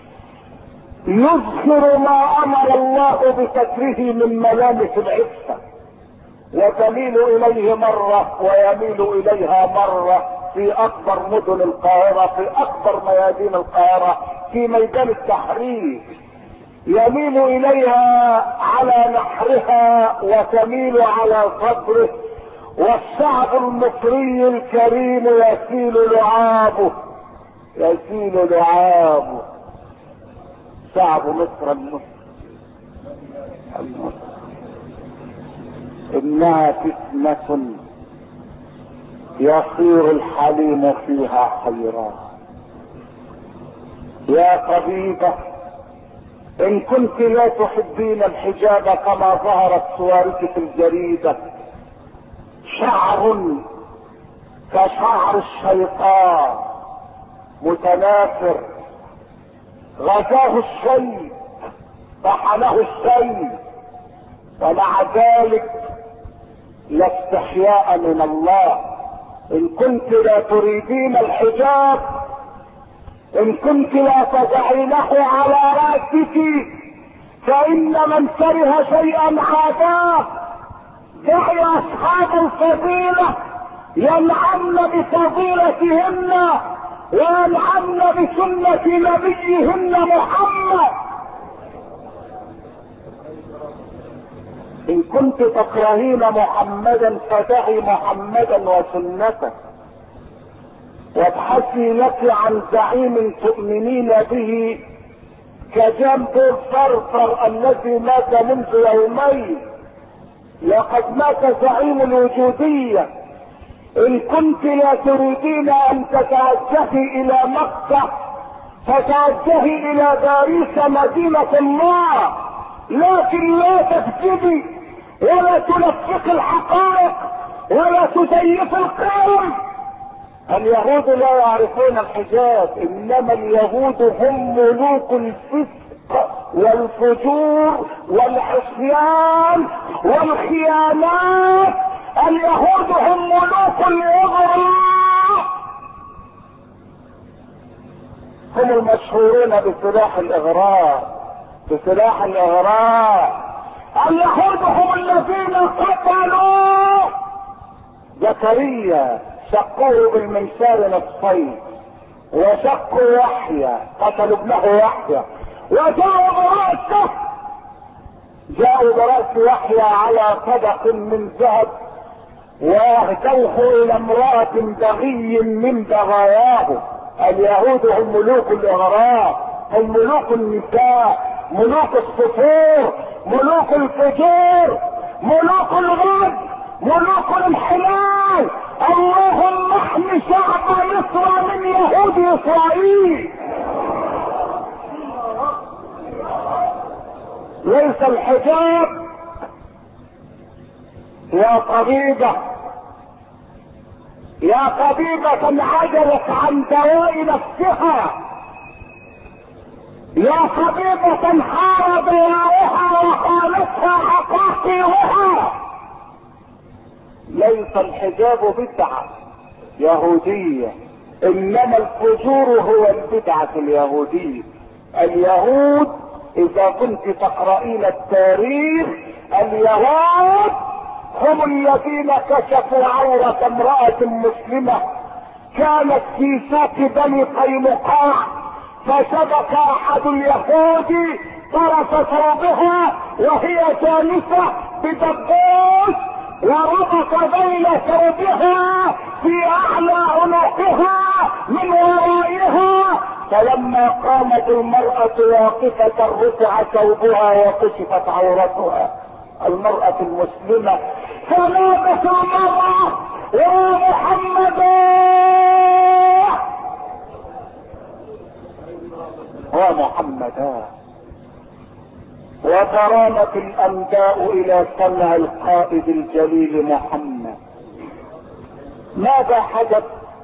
S1: يذكر ما امر الله بستره من ملامس العفة، وتميل اليه مرة ويميل اليها مرة في اكبر مدن القاهرة، في اكبر ميادين القاهرة، في ميدان التحرير يميل اليها على نحرها وتميل على صدره، والشعب المصري الكريم يسيل لعابه يسيل لعابه شعب مصر المسلم المسلم. انها فتنة يصير الحليم فيها حيران. يا طبيبة، ان كنت لا تحبين الحجاب كما ظهرت صورك في الجريدة، شعر كشعر الشيطان متنافر، غزاه الشيء، طحنه الشيء، ومع ذلك لا استحياء من الله. ان كنت لا تريدين الحجاب، ان كنت لا تضعينه على رأسك، فان من كره شيئا عاداه. دعي اصحاب الفضيلة ينعمن بفضيلتهن وينعمن بسنة نبيهن محمد. ان كنت تكرهين محمدا فدعي محمدا وسنته، وابحثي لك عن زعيم تؤمنين به كجنب الفرفر الذي مات منذ يومين. لقد مات زعيم الوجودية. ان كنت لا تريدين ان تتوجهي الى مكة فتوجهي الى باريس مدينة الله، لكن لا تكذبي ولا تلفق الحقائق ولا تزيف القوم. اليهود لا يعرفون الحجاب، انما اليهود هم ملوك الفسق والفجور والعصيان والخيانات. اليهود هم ملوك الاغراء، هم المشهورون بسلاح الاغراء، بسلاح الاغراء. اليهود هم الذين قتلوا زكريا، شقوه بالمنشار نصفين، وشقوا يحيى، قتلوا ابنه يحيى، وجاءوا برأسه، جاءوا برأس يحيى على طبق من ذهب، واهدوه الى امرأة بغي من بغاياه. اليهود هم ملوك الاغراء، هم ملوك النساء، ملوك الصفور، ملوك الفجور، ملوك الغد، ملوك الانحلال. اللهم احمي شعب مصر من يهود اسرائيل. ليس الحجاب يا طبيبة، يا طبيبة عجلت عن دواء نفسها، يا طبيبة حار دواؤها وخالتها عقاقيرها. ليس الحجاب بدعة يهودية، انما الفجور هو البدعة اليهودية. اليهود اذا كنت تقرأين التاريخ، اليهود هم الذين كشفوا عورة امرأة مسلمة كانت في سوق بني قينقاع، فشبك احد اليهود طرف ثوبها وهي جالسة بدبوس، وربط بين ثوبها في اعلى عنقها من ورائها، فلما قامت المرأة واقفة رفع ثوبها وكشفت عورتها. المرأة المسلمة فنادت المرأة يا محمد، يا محمد، وترامت الانباء الى سمع القائد الجليل محمد. ماذا حدث؟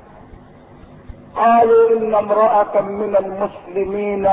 S1: قالوا ان امرأة من المسلمين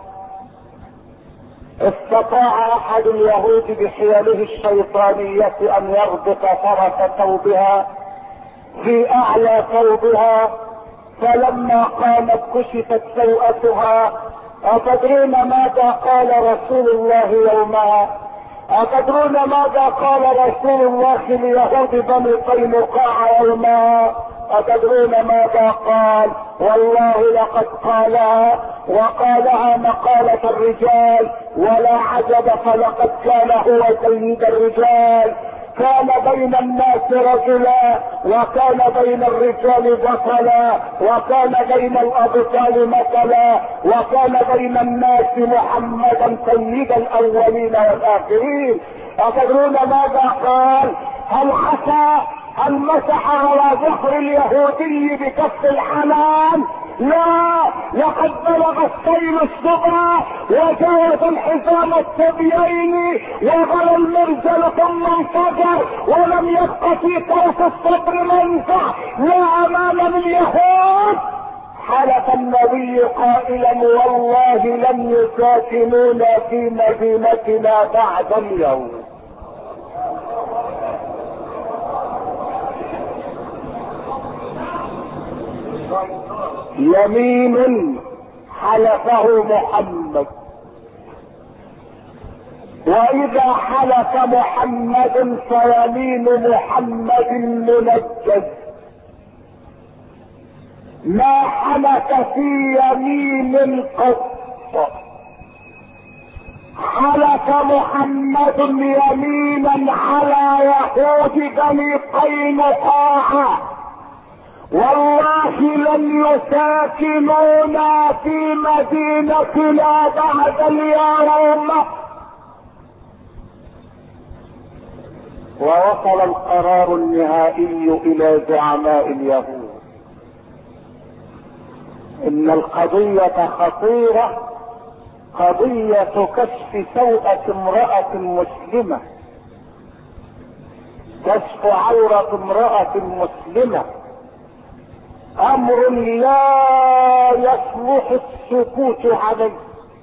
S1: استطاع احد اليهود بحيله الشيطانية ان يربط طرف ثوبها في اعلى ثوبها، فلما قامت كشفت سوءتها. أتدرون ماذا قال رسول الله يومها؟ أتدرون ماذا قال رسول الله ليهود بني قينقاع يومها؟ أتدرون ماذا قال؟ والله لقد قالها، وقالها مقالة الرجال، ولا عجب، فلقد كان هو سيد الرجال. كان بين الناس رجلا، وكان بين الرجال بطلا، وكان بين الابطال مثلا، وكان بين الناس محمدا سيد الاولين والاخرين. أتدرون ماذا قال؟ هل عسى هل مسح على ظهر اليهودي بكف الحنان؟ لا، لقد بلغ السيل الصبا وجاوز الحزام الثديين وغلى المرجل ثم انفجر، ولم يبق في طرف الصدر منزع لا امام اليهود. حلف النبي قائلا والله لن يساكنونا في مدينتنا بعد اليوم. يمين حلفه محمد، واذا حلف محمد فيمين محمد منجز، ما حلف في يمين قط. حلف محمد يمينا على يهود بني قينقاع والله لن يساكنونا في مدينتنا بعد اليوم. ووصل القرار النهائي الى زعماء اليهود ان القضية خطيرة، قضية كشف سوءة امرأة مسلمة، كشف عورة امرأة مسلمة امر لا يصلح السكوت عليه.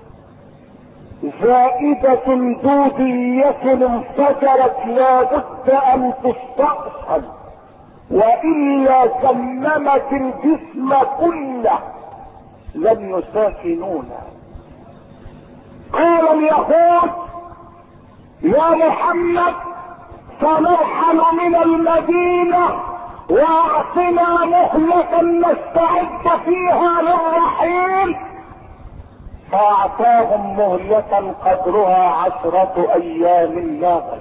S1: زائدة دودية انفجرت لا بد ان تستأصل، والا سممت الجسم كله. لن يساكنونا. قال اليهود يا محمد سنرحل من المدينة واعطنا مهلة نستعد فيها للرحيل. فاعطاهم مهلة قدرها عشرة ايام لا غير.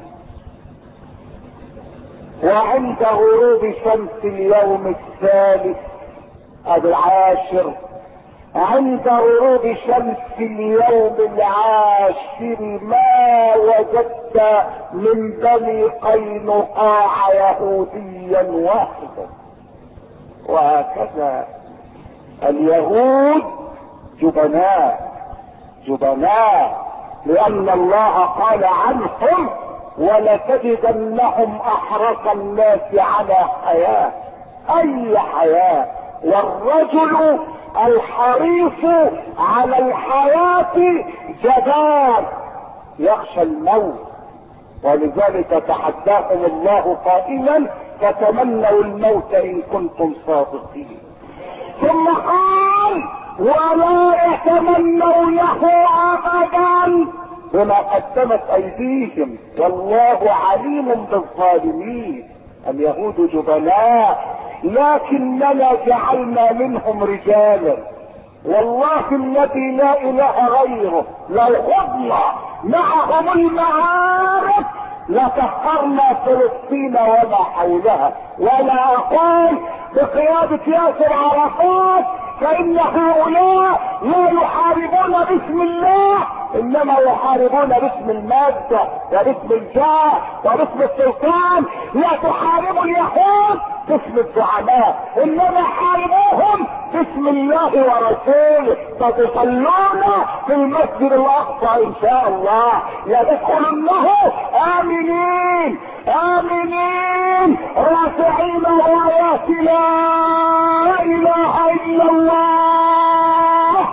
S1: وعند غروب شمس اليوم الثالث العاشر، عند غروب شمس اليوم العاشر ما وجدت من بني قينقاع يهوديا واحدا. وهكذا اليهود جبناء جبناء، لان الله قال عنهم ولتجدنهم احرص الناس على حياة. اي حياة؟ والرجل الحريص على الحياة جبان يخشى الموت، ولذلك تحداهم الله قائلا فتمنوا الموت ان كنتم صادقين. ثم قال ولا يتمنونه ابدا بما قدمت ايديهم والله عليم بالظالمين. اليهود جبناء، لكننا جعلنا منهم رجالا والله الذي لا اله غيره لو خضنا معهم المعارك لسخرنا فلسطين وما حولها. ولا اقول بقيادة ياسر عرفات فان هؤلاء لا يحاربون باسم الله، انما يحاربون باسم المادة وباسم الجاه وباسم السلطان. لا تحاربوا اليهود باسم الزعماء، انما حاربوهم باسم الله ورسوله. فتصلون في المسجد الاقصى ان شاء الله يدخلنه امنين امنين رافعين رايات لا اله الا الله.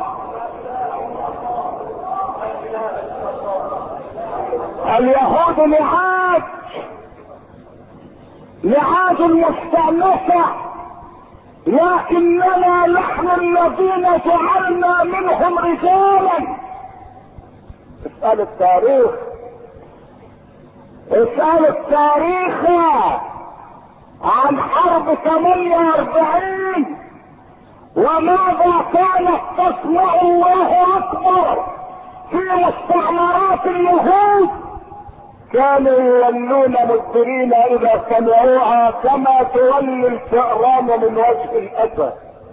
S1: اليهود لعاج لعاج مستأنفة، لكننا نحن الذين جعلنا منهم رجالا. اسأل التاريخ اسأل التاريخ عن حرب ثمانية واربعين وماذا كانت تصنع الله اكبر في مستعمرات اليهود. كانوا يولون مدبرين اذا سمعوها كما تولي الفئران من وجه الاسد.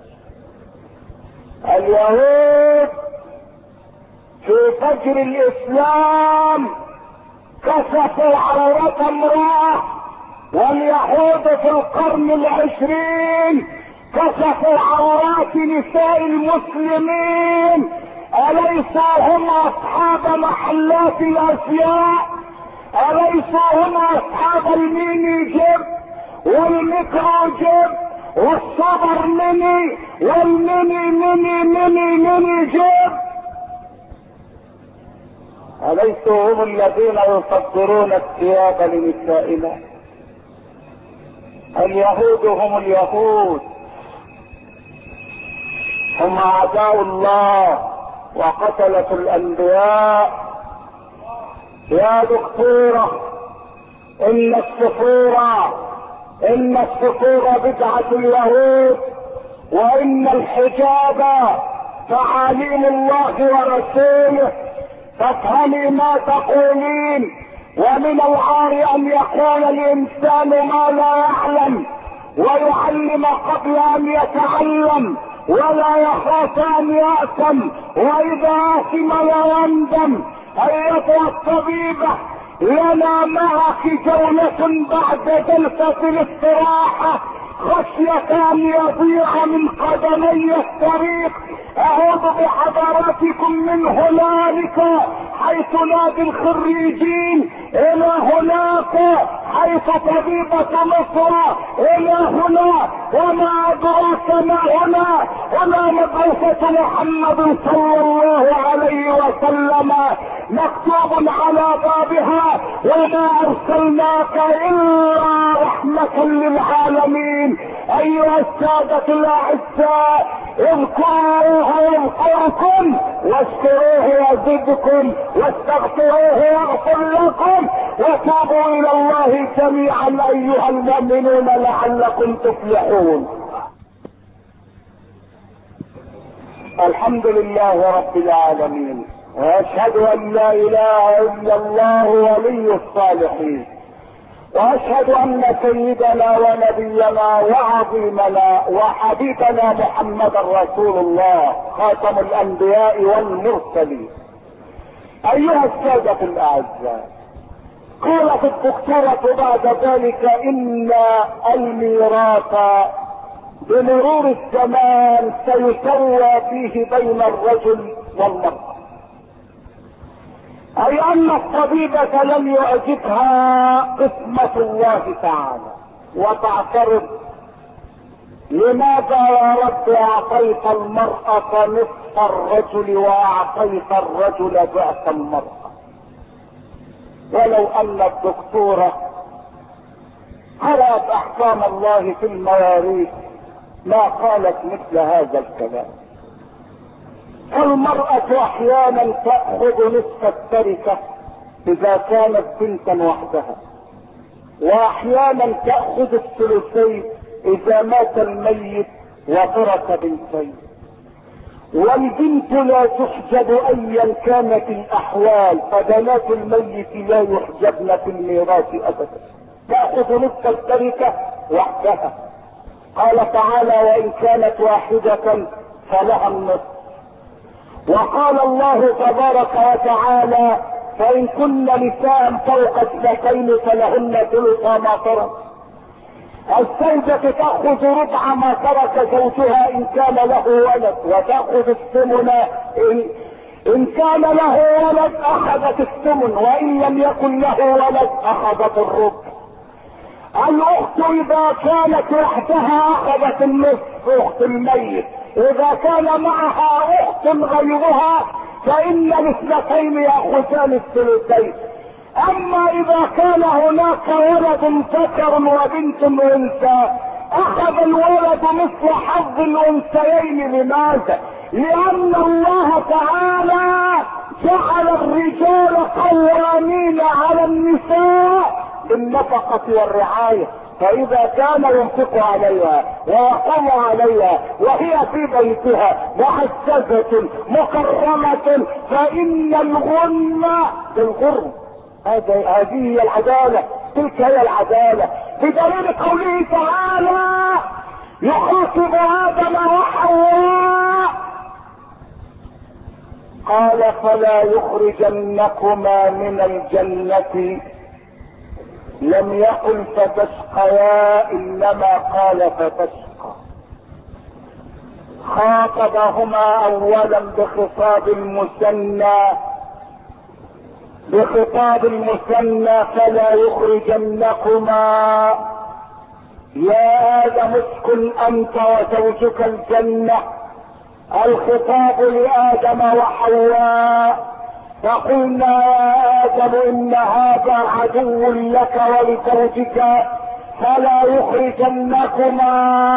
S1: اليهود في فجر الاسلام كشفوا عورة امرأة، واليهود في القرن العشرين كشفوا عورات نساء المسلمين. أليسوا هم أصحاب محلات الأشياء؟ أليسوا هم أصحاب الميني جيب والميكرو جيب والصبر مني والمني مني مني مني جيب. أليسوا هم الذين يصدرون الثياب لنسائنا؟ اليهود هم اليهود، هم أعداء الله وقتلة الأنبياء. يا دكتورة، إن السفورة إن السفورة بدعة اليهود، وإن الحجاب تعاليم الله ورسوله. فافهمي ما تقولين. ومن العار أن يقول الإنسان ما لا يعلم، ويعلم قبل أن يتعلم، ولا يخاف أن يأثم، وإذا آثم لا يندم. أيتها الطبيبة، لنا معك جولة بعد جلسة الاستراحة خشية أن يضيع من قدمي الطريق. أعوذ بحضراتكم من هنالك حيث نادي الخريجين إلى هناك حيث طبيبة مصر، إلى هنا وما أدراك ما هنا. هنا مدرسة محمد صلى الله عليه وسلم مكتوب على بابها: وما أرسلناك إلا رحمة للعالمين. أيها السادة الأعزاء، اذكروه يذكركم، واشكروه يزدكم، واستغفروه يغفر لكم، وتوبوا إلى الله جميعا أيها المؤمنون لعلكم تفلحون. الحمد لله رب العالمين، واشهد ان لا اله الا الله ولي الصالحين، واشهد ان سيدنا ونبينا وعظيمنا وحبيبنا محمدا رسول الله خاتم الانبياء والمرسلين. ايها السادة الاعزاء، قالت الدكتورة بعد ذلك ان الميراث بمرور الزمان سيسوى فيه بين الرجل والمرأة، اي ان الطبيبة لم يعجبها قسمة الله تعالى وتعترض: لماذا يا رب اعطيت المرأة نصف الرجل واعطيت الرجل ضعف المرأة؟ ولو ان الدكتورة قرأت احكام الله في المواريث ما قالت مثل هذا الكلام. المرأة احيانا تأخذ نصف التركة اذا كانت بنتا وحدها، واحيانا تأخذ الثلثين اذا مات الميت وترك بنتين. والبنت لا تحجب ايا كانت الاحوال، فبنات الميت لا يحجبن في الميراث ابدا، تأخذ نصف التركة وحدها. قال تعالى: وان كانت واحدة فلها النصف. وقال الله تبارك وتعالى: فان كن نساء فوق اثنتين فلهن ثلث ما ترك. الزوجة تأخذ ربع ما ترك زوجها ان كان له ولد، وتأخذ الثمن ان, إن كان له ولد اخذت الثمن، وان لم يكن له ولد اخذت الربع. الاخت اذا كانت وحدها اخذت النصف، اخت الميت. اذا كان معها اخت غيرها فان الاثنتين ياخذان الثلثين. اما اذا كان هناك ولد ذكر وبنت انثى اخذ الولد مثل حظ الانثيين. لماذا؟ لان الله تعالى جعل الرجال قوامين على النساء بالنفقة والرعاية، فاذا كان ينفق عليها ويقوم عليها وهي في بيتها معززة مكرمة فان الغنى بالغرم. هذه هي العدالة، تلك هي العدالة، بدليل قوله تعالى: يخاطب آدم وحواء قال: فلا يخرجنكما من الجنة. لم يقل فتشقيا، انما قال فتشقى. خاطبهما اولا بخطاب المثنى بخطاب المثنى فلا يخرجنكما، يا آدم اسكن أنت وزوجك الجنة. الخطاب لآدم وحواء. فقلنا يا آدم إن هذا عدو لك ولزوجك فلا يخرجنكما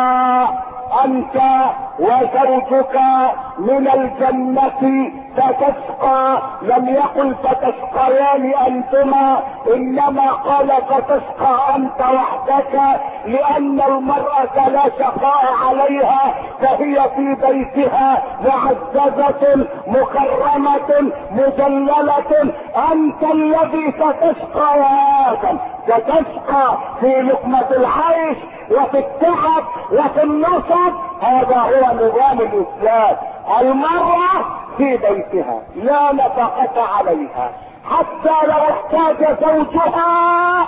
S1: أنت وزوجك من الجنة فتشقى. لم يقل فتشقيان أنتما، إنما قال فتشقى أنت وحدك، لأن المرأة لا شقاء عليها، فهي في بيتها معززة مكرمة مجللة. أنت الذي ستشقى يا آدم، ستشقى في لقمة العيش وفي التعب وفي النصب. هذا هو نظام الإسلام. المرأة في بيتها لا نفقة عليها، حتى لو احتاج زوجها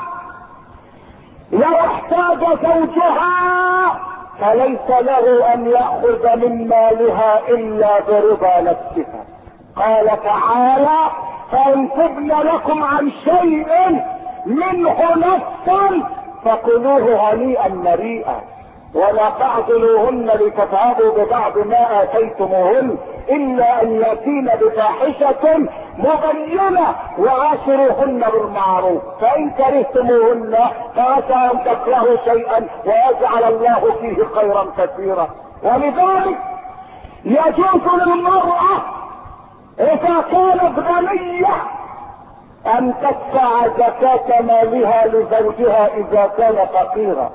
S1: لو احتاج زوجها فليس له ان يأخذ من مالها الا برضا نفسها. قال تعالى: فان تبن لكم عن شيء منه نفسا فكلوه هنيئا مريئا، ولا تعضلوهن لتذهبوا ببعض ما اتيتموهن الا ان ياتين بفاحشة مبينة وعاشروهن بالمعروف، فان كرهتموهن فعسى ان تكرهوا شيئا ويجعل الله فيه خيرا كثيرا. ولذلك يجوز للمرأة اذا كانت غنية ان تدفع زكاة مالها لزوجها اذا كان فقيرا،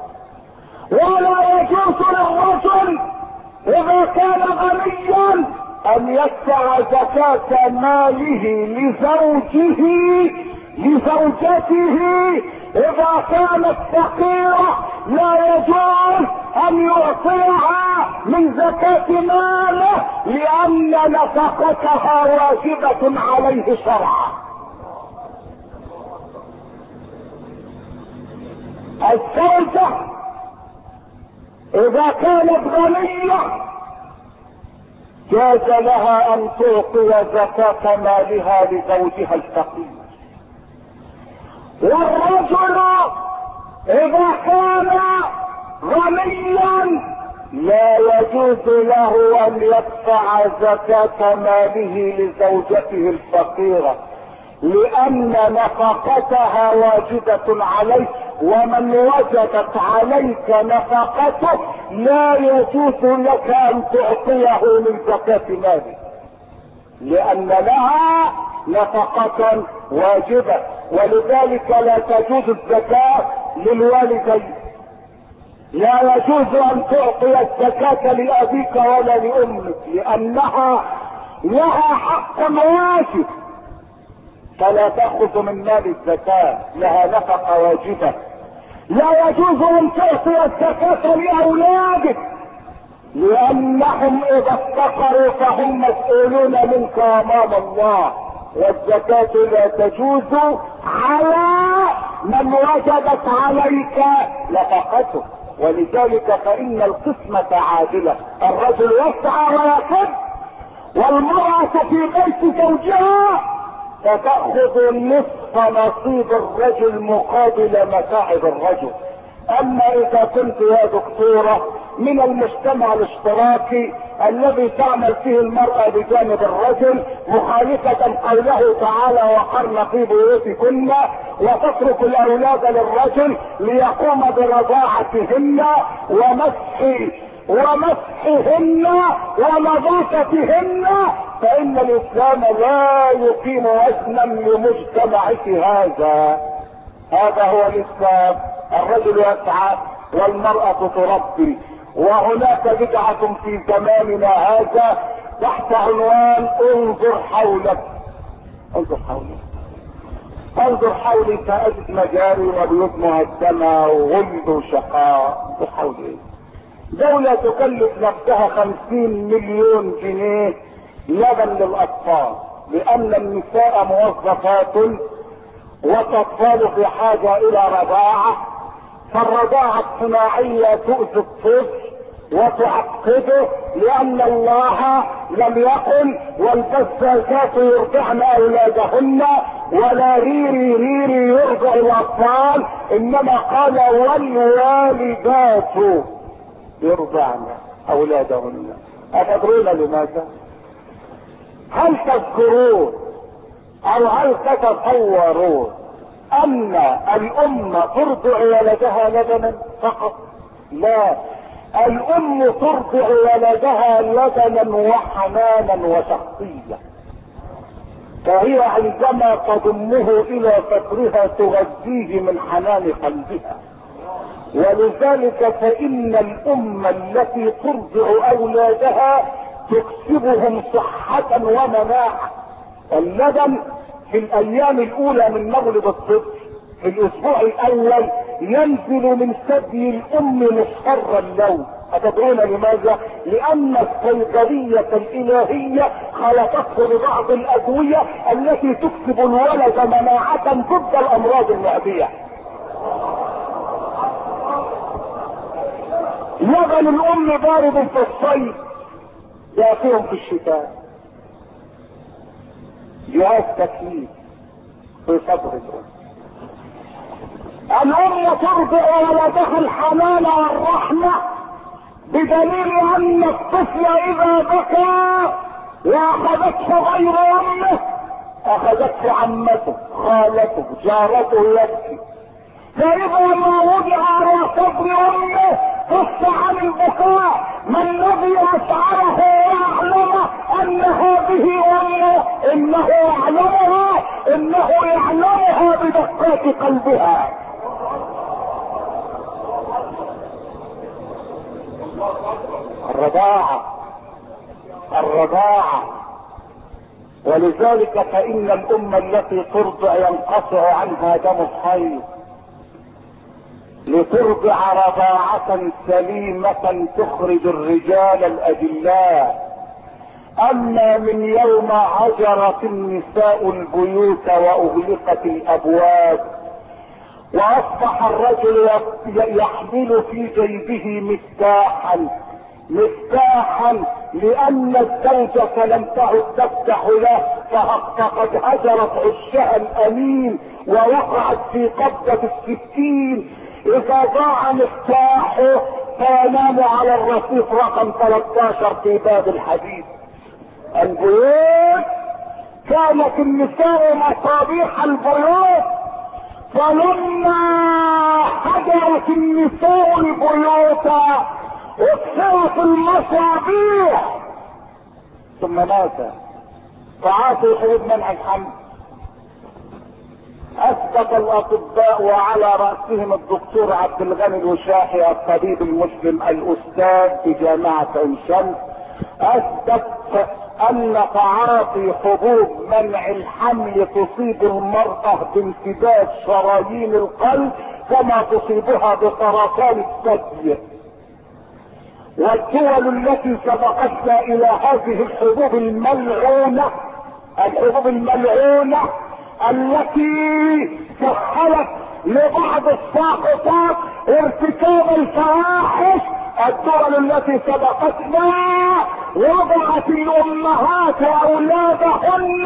S1: ولا يجوز للرجل اذا كان غنيا ان يدفع زكاة ماله لزوجه لزوجته اذا كانت فقيرة. لا يجوز ان يعطيها من زكاة ماله لان نفقتها واجبة عليه شرعا. الزوجة اذا كانت غنية جاز لها ان تعطي زكاة مالها لزوجها الفقير. والرجل اذا كان غنيا لا يجوز له ان يدفع زكاة ماله لزوجته الفقيرة لان نفقتها واجبة عليه، ومن وجبت عليك نفقته لا يجوز لك ان تعطيه من زكاة ماله لان لها نفقة واجبة. ولذلك لا تجوز الزكاة للوالدين، لا يجوز ان تعطي الزكاة لابيك ولا لامك لانها لها حق واجب، فلا تأخذ من مال الزكاة، لها نفقة واجبة. لا يجوز ان تعطي الزكاة لاولادك لانهم اذا افتقروا فهم مسؤولون منك امام الله، والزكاة لا تجوز على من وجبت عليك نفقته. ولذلك فان القسمة عادلة، الرجل يسعى ويكد والمرأة في بيت زوجها فتأخذ نصف نصيب الرجل مقابل متاعب الرجل. اما اذا كنت يا دكتورة من المجتمع الاشتراكي الذي تعمل فيه المرأة بجانب الرجل مخالفة قوله تعالى: وقرن في بيوتكن، وتترك الاولاد للرجل ليقوم برضاعتهن ومسح ومسحهن ونظافتهن، فان الاسلام لا يقيم وزنا لمجتمعك هذا. هذا هو الاسلام. الرجل يسعى والمرأة تربي. وهناك بدعة في زماننا هذا تحت عنوان انظر حولك. انظر حولك انظر حولي فاجد مجاري وبيوت مهدمة وغلد وشقاء. انظر حولي. دولة تكلف نفسها خمسين مليون جنيه لبن للاطفال لان النساء موظفات والاطفال في حاجة الى رضاعة، فالرضاعة الصناعية تؤذي الطفل وتعقده، لان الله لم يقل والبزازات يرضعن اولادهن ولا ريري ريري يرضع الاطفال، انما قال والوالدات يرضعن اولادهن. اتدرون لماذا؟ هل تذكرون او هل تتصورون ان الام ترضع ولدها لبنا فقط؟ لا، الام ترضع ولدها لبنا وحنانا وشخصية، فهي عندما تضمه الى فكرها تغذيه من حنان قلبها. ولذلك فان الام التي ترضع اولادها تكسبهم صحة ومناعة. اللبن في الايام الاولى من مولد الطفل في الاسبوع الاول ينزل من ثدي الام مصفر اللون. أتدرون لماذا؟ لان الصيدلية الالهية خلقته ببعض الادوية التي تكسب الولد مناعة ضد الامراض المعدية. لبن الام بارد في الصيف يأتيهم في الشتاء. جهاز تكليف في صدر الام. الام ترضع ولدها الحنان والرحمة، بدليل ان الطفل اذا بكى واخذته غير امه اخذته عمته خالته جارته يبكي، فاذا ما وضع على صدر امه قص عن البكاء. ما الذي اشعره ويعلمه ان هذه امه؟ انه يعلمها، انه يعلمها بدقات قلبها. الرضاعة الرضاعة ولذلك فإن الأم التي ترضع ينقطع عنها دم الحيض لترضع رضاعة سليمة تخرج الرجال الأجلاء. أما من يوم هجرت النساء البيوت وأغلقت الأبواب واصبح الرجل يحمل في جيبه مفتاحا مفتاحا لان الزوجة لم تعد تفتح له، فقد هجرت عشها الامين ووقعت في قبضة السكين. اذا ضاع مفتاحه فينام على الرصيف رقم ثلاثة عشر في باب الحديد. البيوت كانت النساء مصابيح البيوت، فلما هجرت النساء البيوت اكسرت المصابيح ثم مات. فعاطوا حدود منع الحمل. اثبت الاطباء وعلى رأسهم الدكتور عبد الغني الوشاحي الطبيب المسلم الاستاذ في جامعة عين شمس، اثبت ان تعاطي حبوب منع الحمل تصيب المرأة بانسداد شرايين القلب كما تصيبها بسرطان الثدي. والدول التي سبقتنا الى هذه الحبوب الملعونة الحبوب الملعونة التي سهلت لبعض الساقطات ارتكاب الفواحش، الدول التي سبقتنا وضعت الامهات اولادهن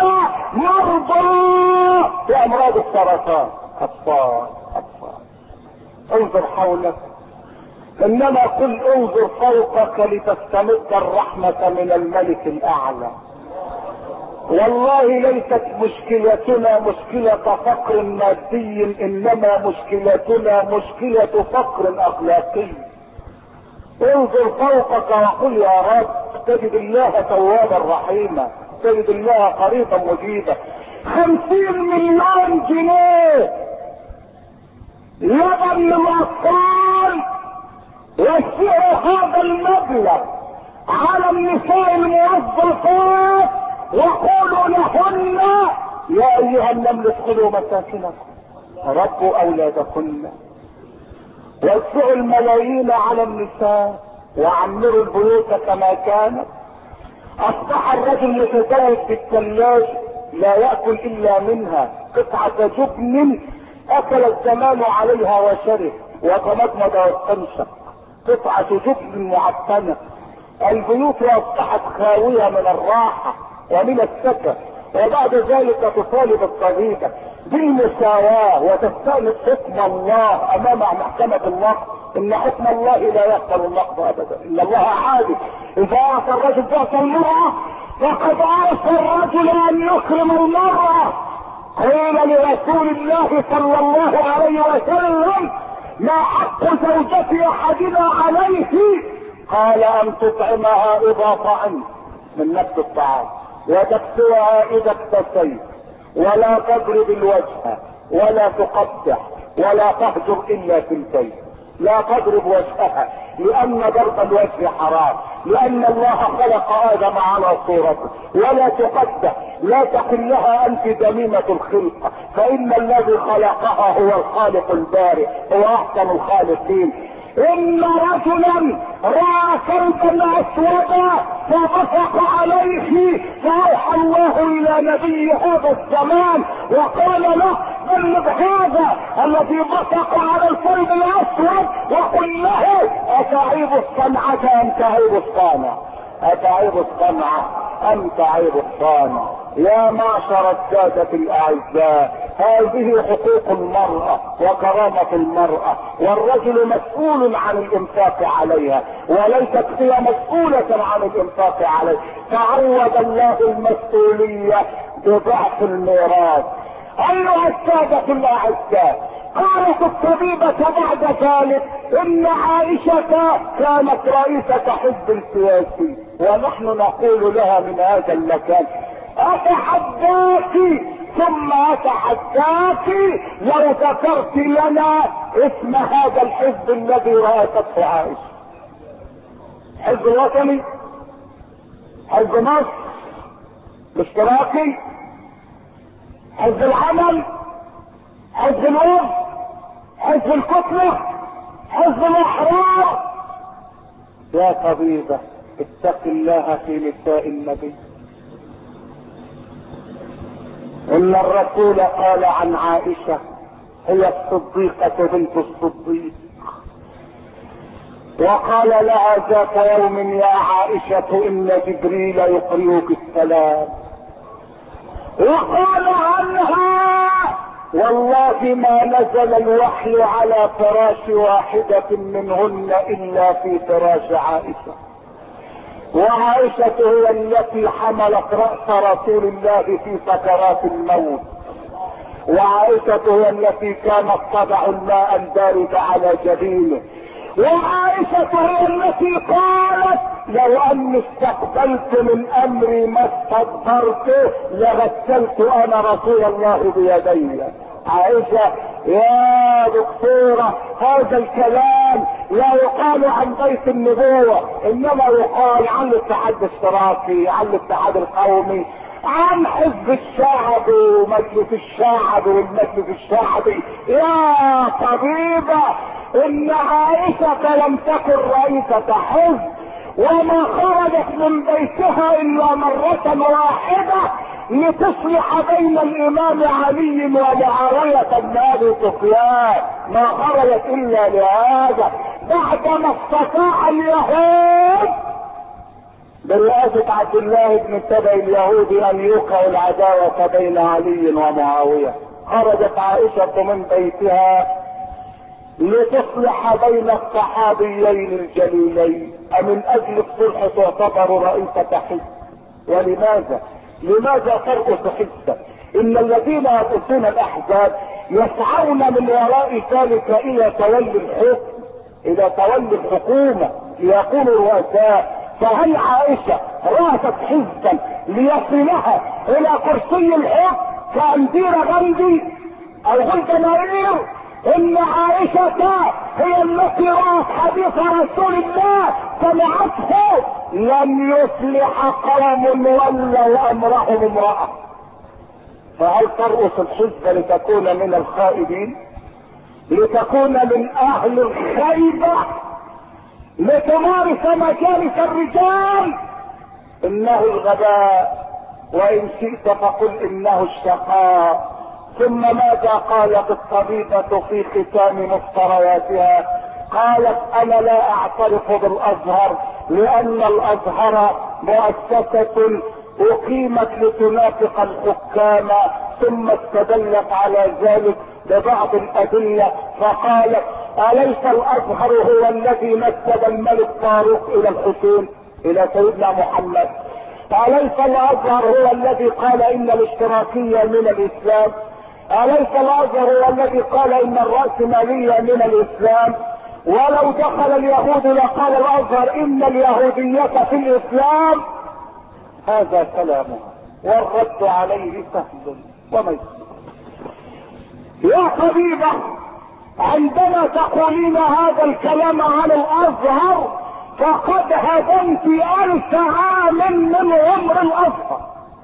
S1: مرضى بامراض السرطان. اطفال اطفال انظر حولك، انما قل انظر فوقك لتستمد الرحمة من الملك الاعلى. والله ليست مشكلتنا مشكلة فقر مادي، انما مشكلتنا مشكلة فقر اخلاقي. انظر فوقك وقل يا رب، تجد الله توابا رحيما، تجد الله قريبا مجيبا. خمسين مليون جنيه لبن للاطفال، وسعوا هذا المبلغ على النساء الموظفات وقولوا لهن يا ايها النمل ادخلوا مساكنكم ربوا اولادكن. وسعوا الملايين على النساء وعمروا البيوت كما كانت. اصبح الرجل يتزوج بالثلاجة لا يأكل الا منها قطعة جبن اكل الزمان عليها وشرب وتمضمض واستنشق. قطعة جبن معفنة. البيوت اصبحت خاوية من الراحة ومن السكن. وبعد ذلك تطالب الطبيبة بالمساواة وتستأنف حكم الله امام محكمة النقض. ان حكم الله لا يقبل النقض ابدا، ان الله عادل. اذا اعطى الرجل بعث المرأة فقد اعطى الرجل ان يكرم المرأة. قيل لرسول الله صلى الله عليه وسلم: ما حق زوجة احدنا عليه؟ قال: ان تطعمها اذا طعمت من نفس الطعام، وتكسوها اذا اكتسيت، ولا تضرب الوجه، ولا تقبح، ولا تهجر الا في البيت. لا تضرب وجهها لان ضرب الوجه حرام، لان الله خلق ادم على صورته. ولا تقبح، لا تقل لها انت دميمة الخلقة، فان الذي خلقها هو الخالق البارئ، هو احسن الخالقين. ان رجلا راى كلبا اسودا فبصق عليه، فاوحى الله الى نبي هذا الزمان وقال له: بلغ هذا الذي بصق على الكلب الاسود وقل له: اتعيب الصنعة ام تعيب الصانع؟ اتعيب الصنعة ام تعيب الصانع؟ يا معشر السادة الاعزاء، هذه حقوق المرأة وكرامة المرأة، والرجل مسؤول عن الانفاق عليها، وليست هي مسؤولة عن الانفاق عليه. تعود الله المسؤولية بضعف الميراث. ايها السادة الاعزاء، قالت الطبيبة بعد ذلك ان عائشة كانت رئيسة حزب سياسي، ونحن نقول لها من هذا المكان: اتحداك ثم اتحداك لو ذكرت لنا اسم هذا الحزب الذي رأسته عائشة. حزب الوطني، حزب مصر الاشتراكي، حزب العمل، حزب الوفد، حزب الكتلة، حزب الاحرار. يا طبيبة اتق الله في نساء النبي. ان الرسول قال عن عائشة: هي الصديقة بنت الصديق. وقال لها ذات يوم: يا عائشة ان جبريل يقرئك السلام. وقال عنها: والله ما نزل الوحي على فراش واحدة منهن الا في فراش عائشة. وعائشة هي التي حملت رأس رسول الله في سكرات الموت. وعائشة هي التي كانت تضع الماء البارد على جبينه. وعائشة هي التي قالت: لو اني استقبلت من امري ما استدبرته لغسلت انا رسول الله بيدي. عائشة يا دكتورة، هذا الكلام لا يقال عن بيت النبوة، انما يقال عن الاتحاد الاشتراكي، عن الاتحاد القومي، عن حزب الشعب ومجلس الشعب والمجلس الشعبي. يا طبيبة، ان عائشة لم تكن رئيسة حزب، وما خرجت من بيتها الا مرة واحدة لتصلح بين الامام علي ومعاوية بن ابي سفيان. ما خرجت الا لهذا، بعدما استطاع اليهود برئاسة عبد الله بن سبأ اليهودي ان يوقعوا العداوة بين علي ومعاوية. خرجت عائشة من بيتها لتصلح بين الصحابيين الجليلين، من اجل الصلح تعتبر رئيسة حزب. ولماذا؟ لماذا ترأس حزبا؟ ان الذين يرأسون الاحزاب يسعون من وراء ذلك الى تولي الحكم، الى تولي الحكومة، ليكونوا رؤساء. فهل عائشة رأست حزبا ليصلها الى كرسي الحكم كأنديرة غندي او غلة نارير؟ ان عائشة هي التي رأت حديث رسول الله سمعته: لن يصلح قوم ولوا امرهم امرأة. فهل ترأس الحزب لتكون من الخائبين، لتكون من اهل الخيبة، لتمارس مجالس الرجال؟ انه الغباء، وان شئت فقل انه الشقاء. ثم ماذا قالت الطبيبة في ختام مفترياتها؟ قالت انا لا اعترف بالازهر لان الازهر مؤسسة اقيمت لتنافق الحكام، ثم استدلت على ذلك ببعض الادلة فقالت اليس الازهر هو الذي نسب الملك فاروق الى الحسين الى سيدنا محمد؟ اليس الازهر هو الذي قال ان الاشتراكية من الاسلام؟ اليس الازهر هو الذي قال ان الرأسمالية من الاسلام؟ ولو دخل اليهود لقال الازهر ان اليهودية في الاسلام. هذا كلامه والرد عليه سهل وميسر. يا طبيبة عندما تقولين هذا الكلام عن الازهر فقد هدمت الف عام من عمر الازهر.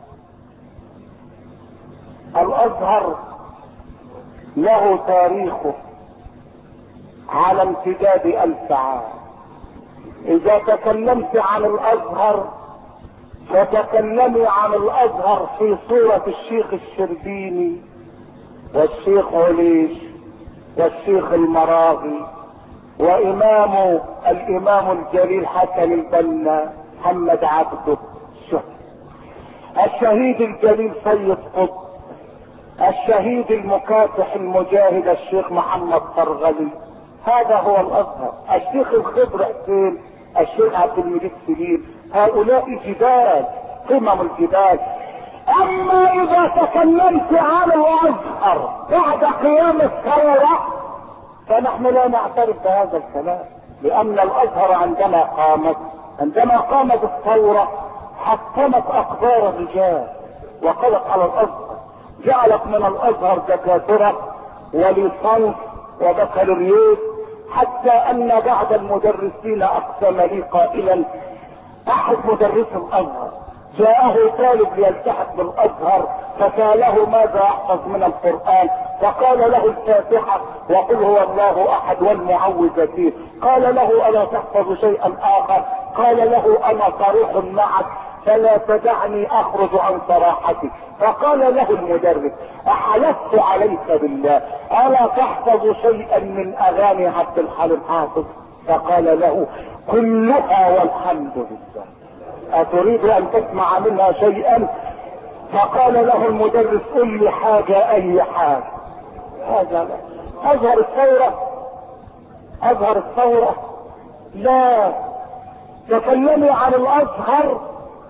S1: الازهر له تاريخه على امتداد الف عام. اذا تكلمت عن الازهر فتكلمي عن الازهر في صورة الشيخ الشربيني والشيخ عليش والشيخ المراغي وامام الامام الجليل حسن البنا محمد عبده الشهيد، الشهيد الجليل سيد قطب، الشهيد المكافح المجاهد الشيخ محمد فرغلي. هذا هو الازهر. الشيخ الخضر حسين، الشيخ عبد المجيد سليم، هؤلاء جبال قمم الجبال. اما اذا تكلمت عن الازهر بعد قيام الثورة فنحن لا نعترف بهذا الكلام، لان الازهر عندما قامت عندما قامت الثورة حطمت اقدار الرجال وقضت على الازهر، جعلت من الازهر دكاترة وليسانس وبكالوريوس، حتى ان بعض المدرسين اقسم لي قائلا، احد مدرسي الازهر جاءه طالب ليلتحق بالازهر فساله ماذا يحفظ من القرآن، فقال له الفاتحة وقل هو الله احد والمعوذتين. قال له الا تحفظ شيئا اخر؟ قال له انا صريح معك فلا تدعني اخرج عن صراحتي. فقال له المدرس احلفت عليك بالله الا تحفظ شيئا من اغاني عبد الحليم حافظ؟ فقال له كلها والحمد لله، اتريد ان تسمع منها شيئا؟ فقال له المدرس قل لي حاجة اي حاجة. هذا لا اظهر الثورة، اظهر الثورة لا. تكلمي عن الازهر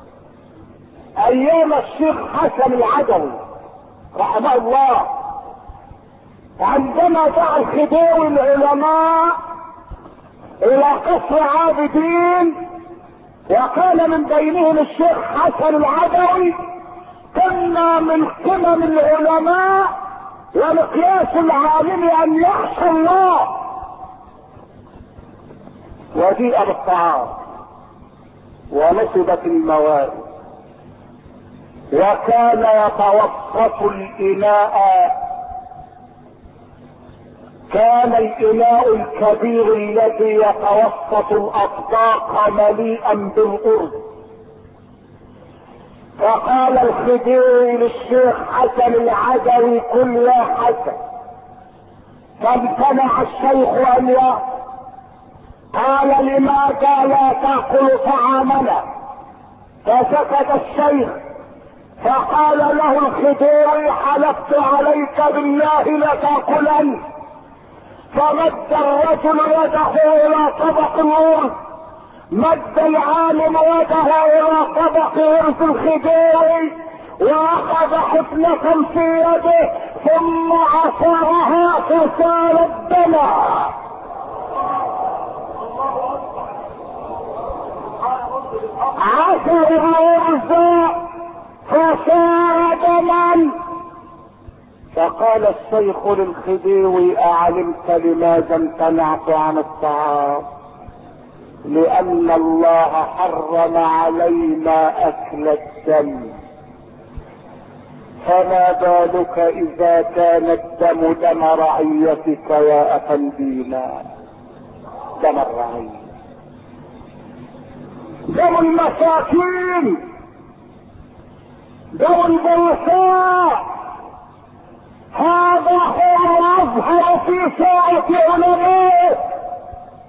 S1: ايام الشيخ حسن العدوي رحمه الله، عندما دعا الخديوي العلماء الى قصر عابدين وكان من بينهم الشيخ حسن العدوي، كنا من قمم العلماء ومقياس العالم ان يخشى الله. وجيء بالطعام ونصبت الموائد وكان يتوسط الاناء، كان الاناء الكبير الذي يتوسط الاصداق مليئا بالارض. فقال الخديوي للشيخ حسن العدوي كل يا حسن، فامتنع الشيخ ان يأكل. قال لماذا لا تأكل طعامنا؟ فسكت الشيخ، فقال له الخديوي حلفت عليك بالله لتأكلن. فمد الرجل يده الى طبق الورد، مد العالم يده الى طبق ورد الخديوي واخذ حفنة في يده ثم عصرها فسال الدم. عصر الورد فسال دما. فقال الشيخ للخديوي اعلمت لماذا امتنعت عن الطعام؟ لان الله حرم علينا اكل الدم، فما بالك اذا كان الدم دم رعيتك يا افندينا؟ دم الرعية، دم المساكين، دم البؤساء. هذا هو الازهر في ساعة علمائه،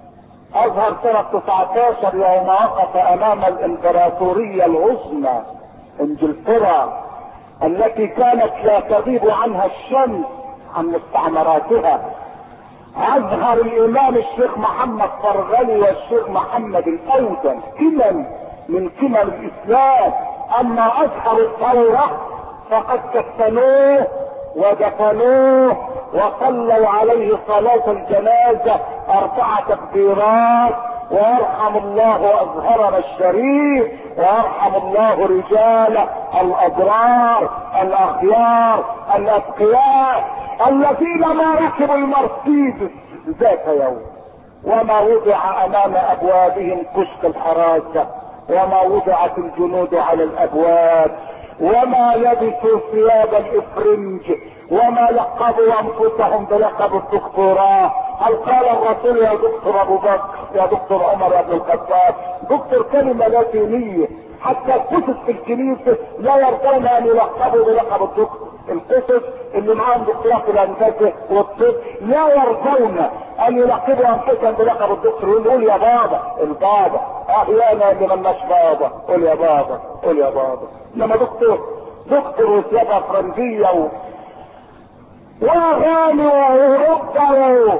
S1: اظهر سنة تسعة عشر يوم وقف امام الامبراطورية العظمى انجلترا التي كانت لا تغيب عنها الشمس عن مستعمراتها. اظهر الامام الشيخ محمد فرغلي والشيخ محمد الاوتن كمل من كمل الاسلام. اما اظهر الثورة فقد كفنوه ودفنوه وصلوا عليه صلاة الجنازة اربع تكبيرات. ويرحم الله اظهرنا الشريف ويرحم الله رجاله الابرار الاخيار الاتقياء الذين ما ركبوا المرسيدس ذات يوم وما وضع امام ابوابهم كشك الحراسة وما وضعت الجنود على الابواب وما لبسوا ثياب الافرنج وما لقبوا انفسهم بلقب الدكتوراه. هل قال الرسول يا دكتور ابو بكر يا دكتور عمر يا ابن الخطاب؟ دكتور كلمة لاتينية. حتى القسط في الكنيسة لا يرضون ان يلقبوا بلقب الدكتور. القسط اللي معاهم دكتوراه في الهندسة والطب لا يرضون ان يلقبوا انفسهم بلقب الدكتور. ونقول يا بابا البابا احيانا اللي ملناش بابا قول يا بابا قول يا بابا. انما دكتور دكتور وسيادة فرنسية و... واغاني ورقة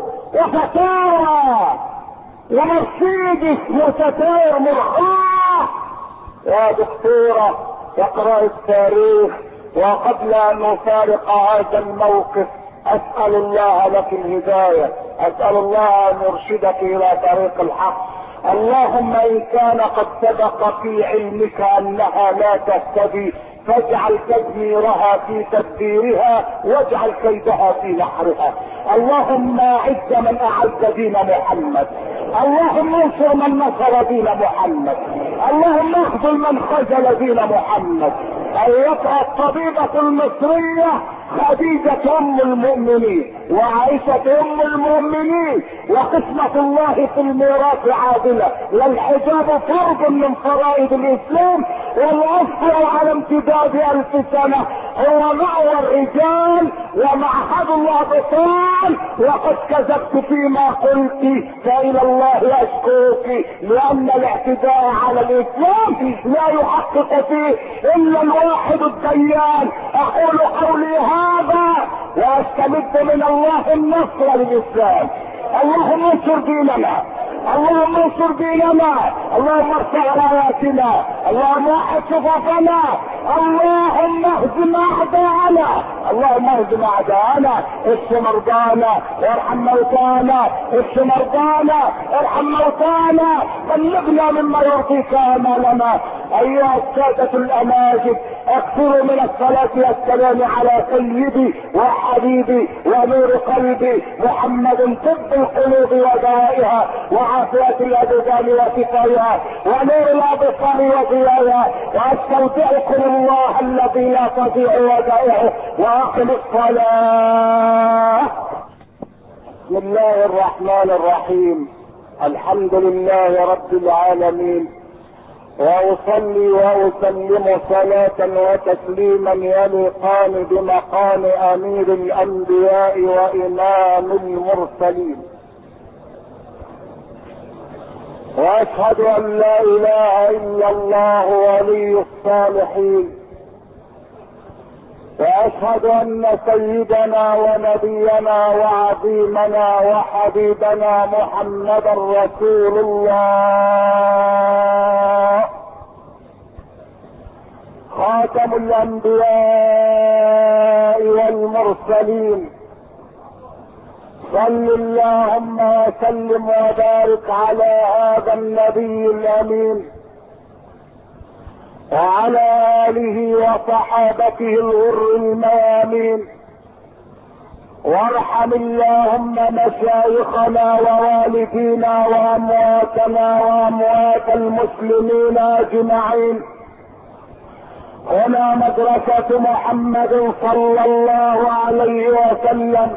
S1: وفتاوى ومرسيدس وستاير مرخاة. يا دكتورة اقرأ التاريخ. وقبل ان نفارق هذا الموقف اسأل الله لك الهداية، اسأل الله ان يرشدك الى طريق الحق. اللهم ان كان قد سبق في علمك انها لا تهتدي فاجعل تدميرها في تدبيرها واجعل كيدها في نحرها. اللهم اعز من اعز دين محمد، اللهم انصر من نصر دين محمد، اللهم اخذل من خذل دين محمد. ايتها الطبيبة المصرية خديجة ام المؤمنين وعائشة ام المؤمنين وقسمة الله في الميراث عادلة والحجاب فرض من فرائض الاسلام والاصل على امتداد الف سنة هو مأوى الرجال ومعهد الابطال. وقد كذبت فيما قلت فإلى الله اشكوك لان الاعتداء على الاسلام لا يحقق فيه الا الواحد الديان. اقول قولي هذا واستمد من الله النصر للاسلام. اللهم انصر ديننا، اللهم انصر ديننا، اللهم ارفع راياتنا، اللهم وحد صفوفنا، اللهم اهزم اعداءنا، اللهم اهزم اعداءنا. اشف مرضانا وارحم موتانا، اشف مرضانا ارحم موتانا، بلغنا مما يرضيك امالنا. ايها السادة الاماجد اكثروا من الصلاة والسلام على سيدي وحبيبي ونور قلبي محمد طب القلوب ودوائها وعافية الابدان وشفائها ونور الابصار وضيائها. واستودعكم الله الذي لا تضيع ودائعه واقم الصلاة. بسم الله الرحمن الرحيم. الحمد لله رب العالمين واصلي واسلم صلاة وتسليما يليقان بمقام امير الانبياء وامام المرسلين. واشهد ان لا اله الا الله ولي الصالحين. واشهد ان سيدنا ونبينا وعظيمنا وحبيبنا محمدا رسول الله خاتم الانبياء والمرسلين. صل اللهم وسلم وبارك على هذا النبي الامين وعلى آله وصحابته الغر الميامين. وارحم اللهم مشايخنا ووالدينا وامواتنا واموات المسلمين اجمعين. هنا مدرسة محمد صلى الله عليه وسلم.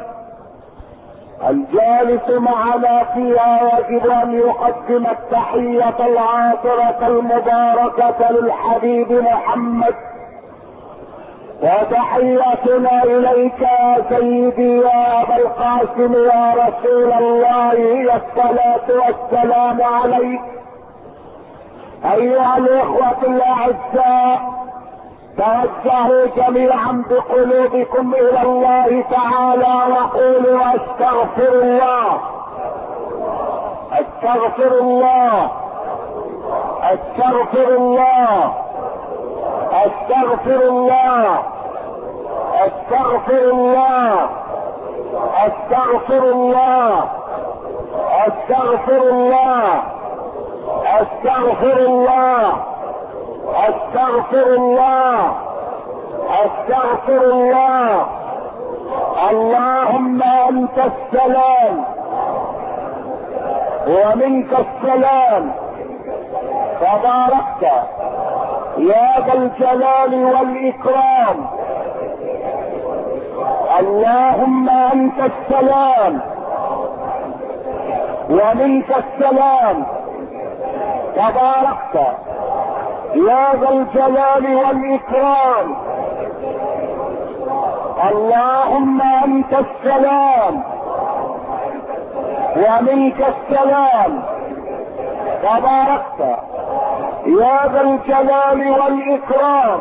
S1: الجالس معنا فيها يجب ان يقدم التحية العاطرة المباركة للحبيب محمد وتحياتنا اليك يا سيدي يا ابا القاسم يا رسول الله، هي الصلاة والسلام عليك. ايها الاخوة الاعزاء، توجهوا جميعا بقلوبكم الى الله تعالى وقولوا استغفر الله استغفر الله استغفر الله استغفر الله استغفر الله استغفر الله استغفر الله استغفر الله استغفر الله استغفر الله. اللهم انت السلام ومنك السلام، تباركت يا ذا الجلال والاكرام. اللهم انت السلام ومنك السلام، تباركت يا ذا الجلال والاكرام. اللهم انت السلام ومنك السلام، تباركت يا ذا الجلال والاكرام.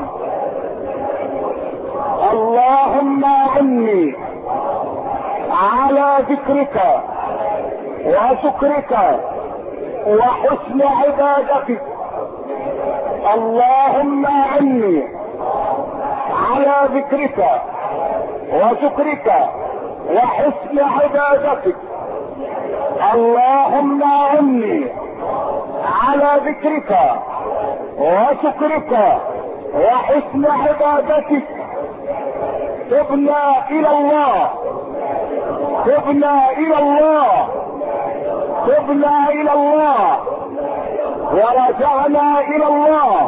S1: اللهم اعني على ذكرك وشكرك وحسن عبادتك. اللهم اعني على ذكرك وشكرك وحسن عبادتك. اللهم اعني على ذكرك وشكرك وحسن عبادتك. تبنا الى الله تبنا الى الله تبنا الى الله ورجعنا الى الله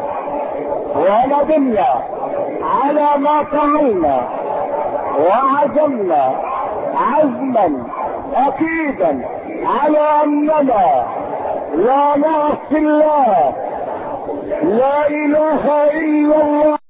S1: وندمنا على ما فعلنا وعزمنا عزما اكيدا على اننا لا نعصي الله. لا اله الا الله.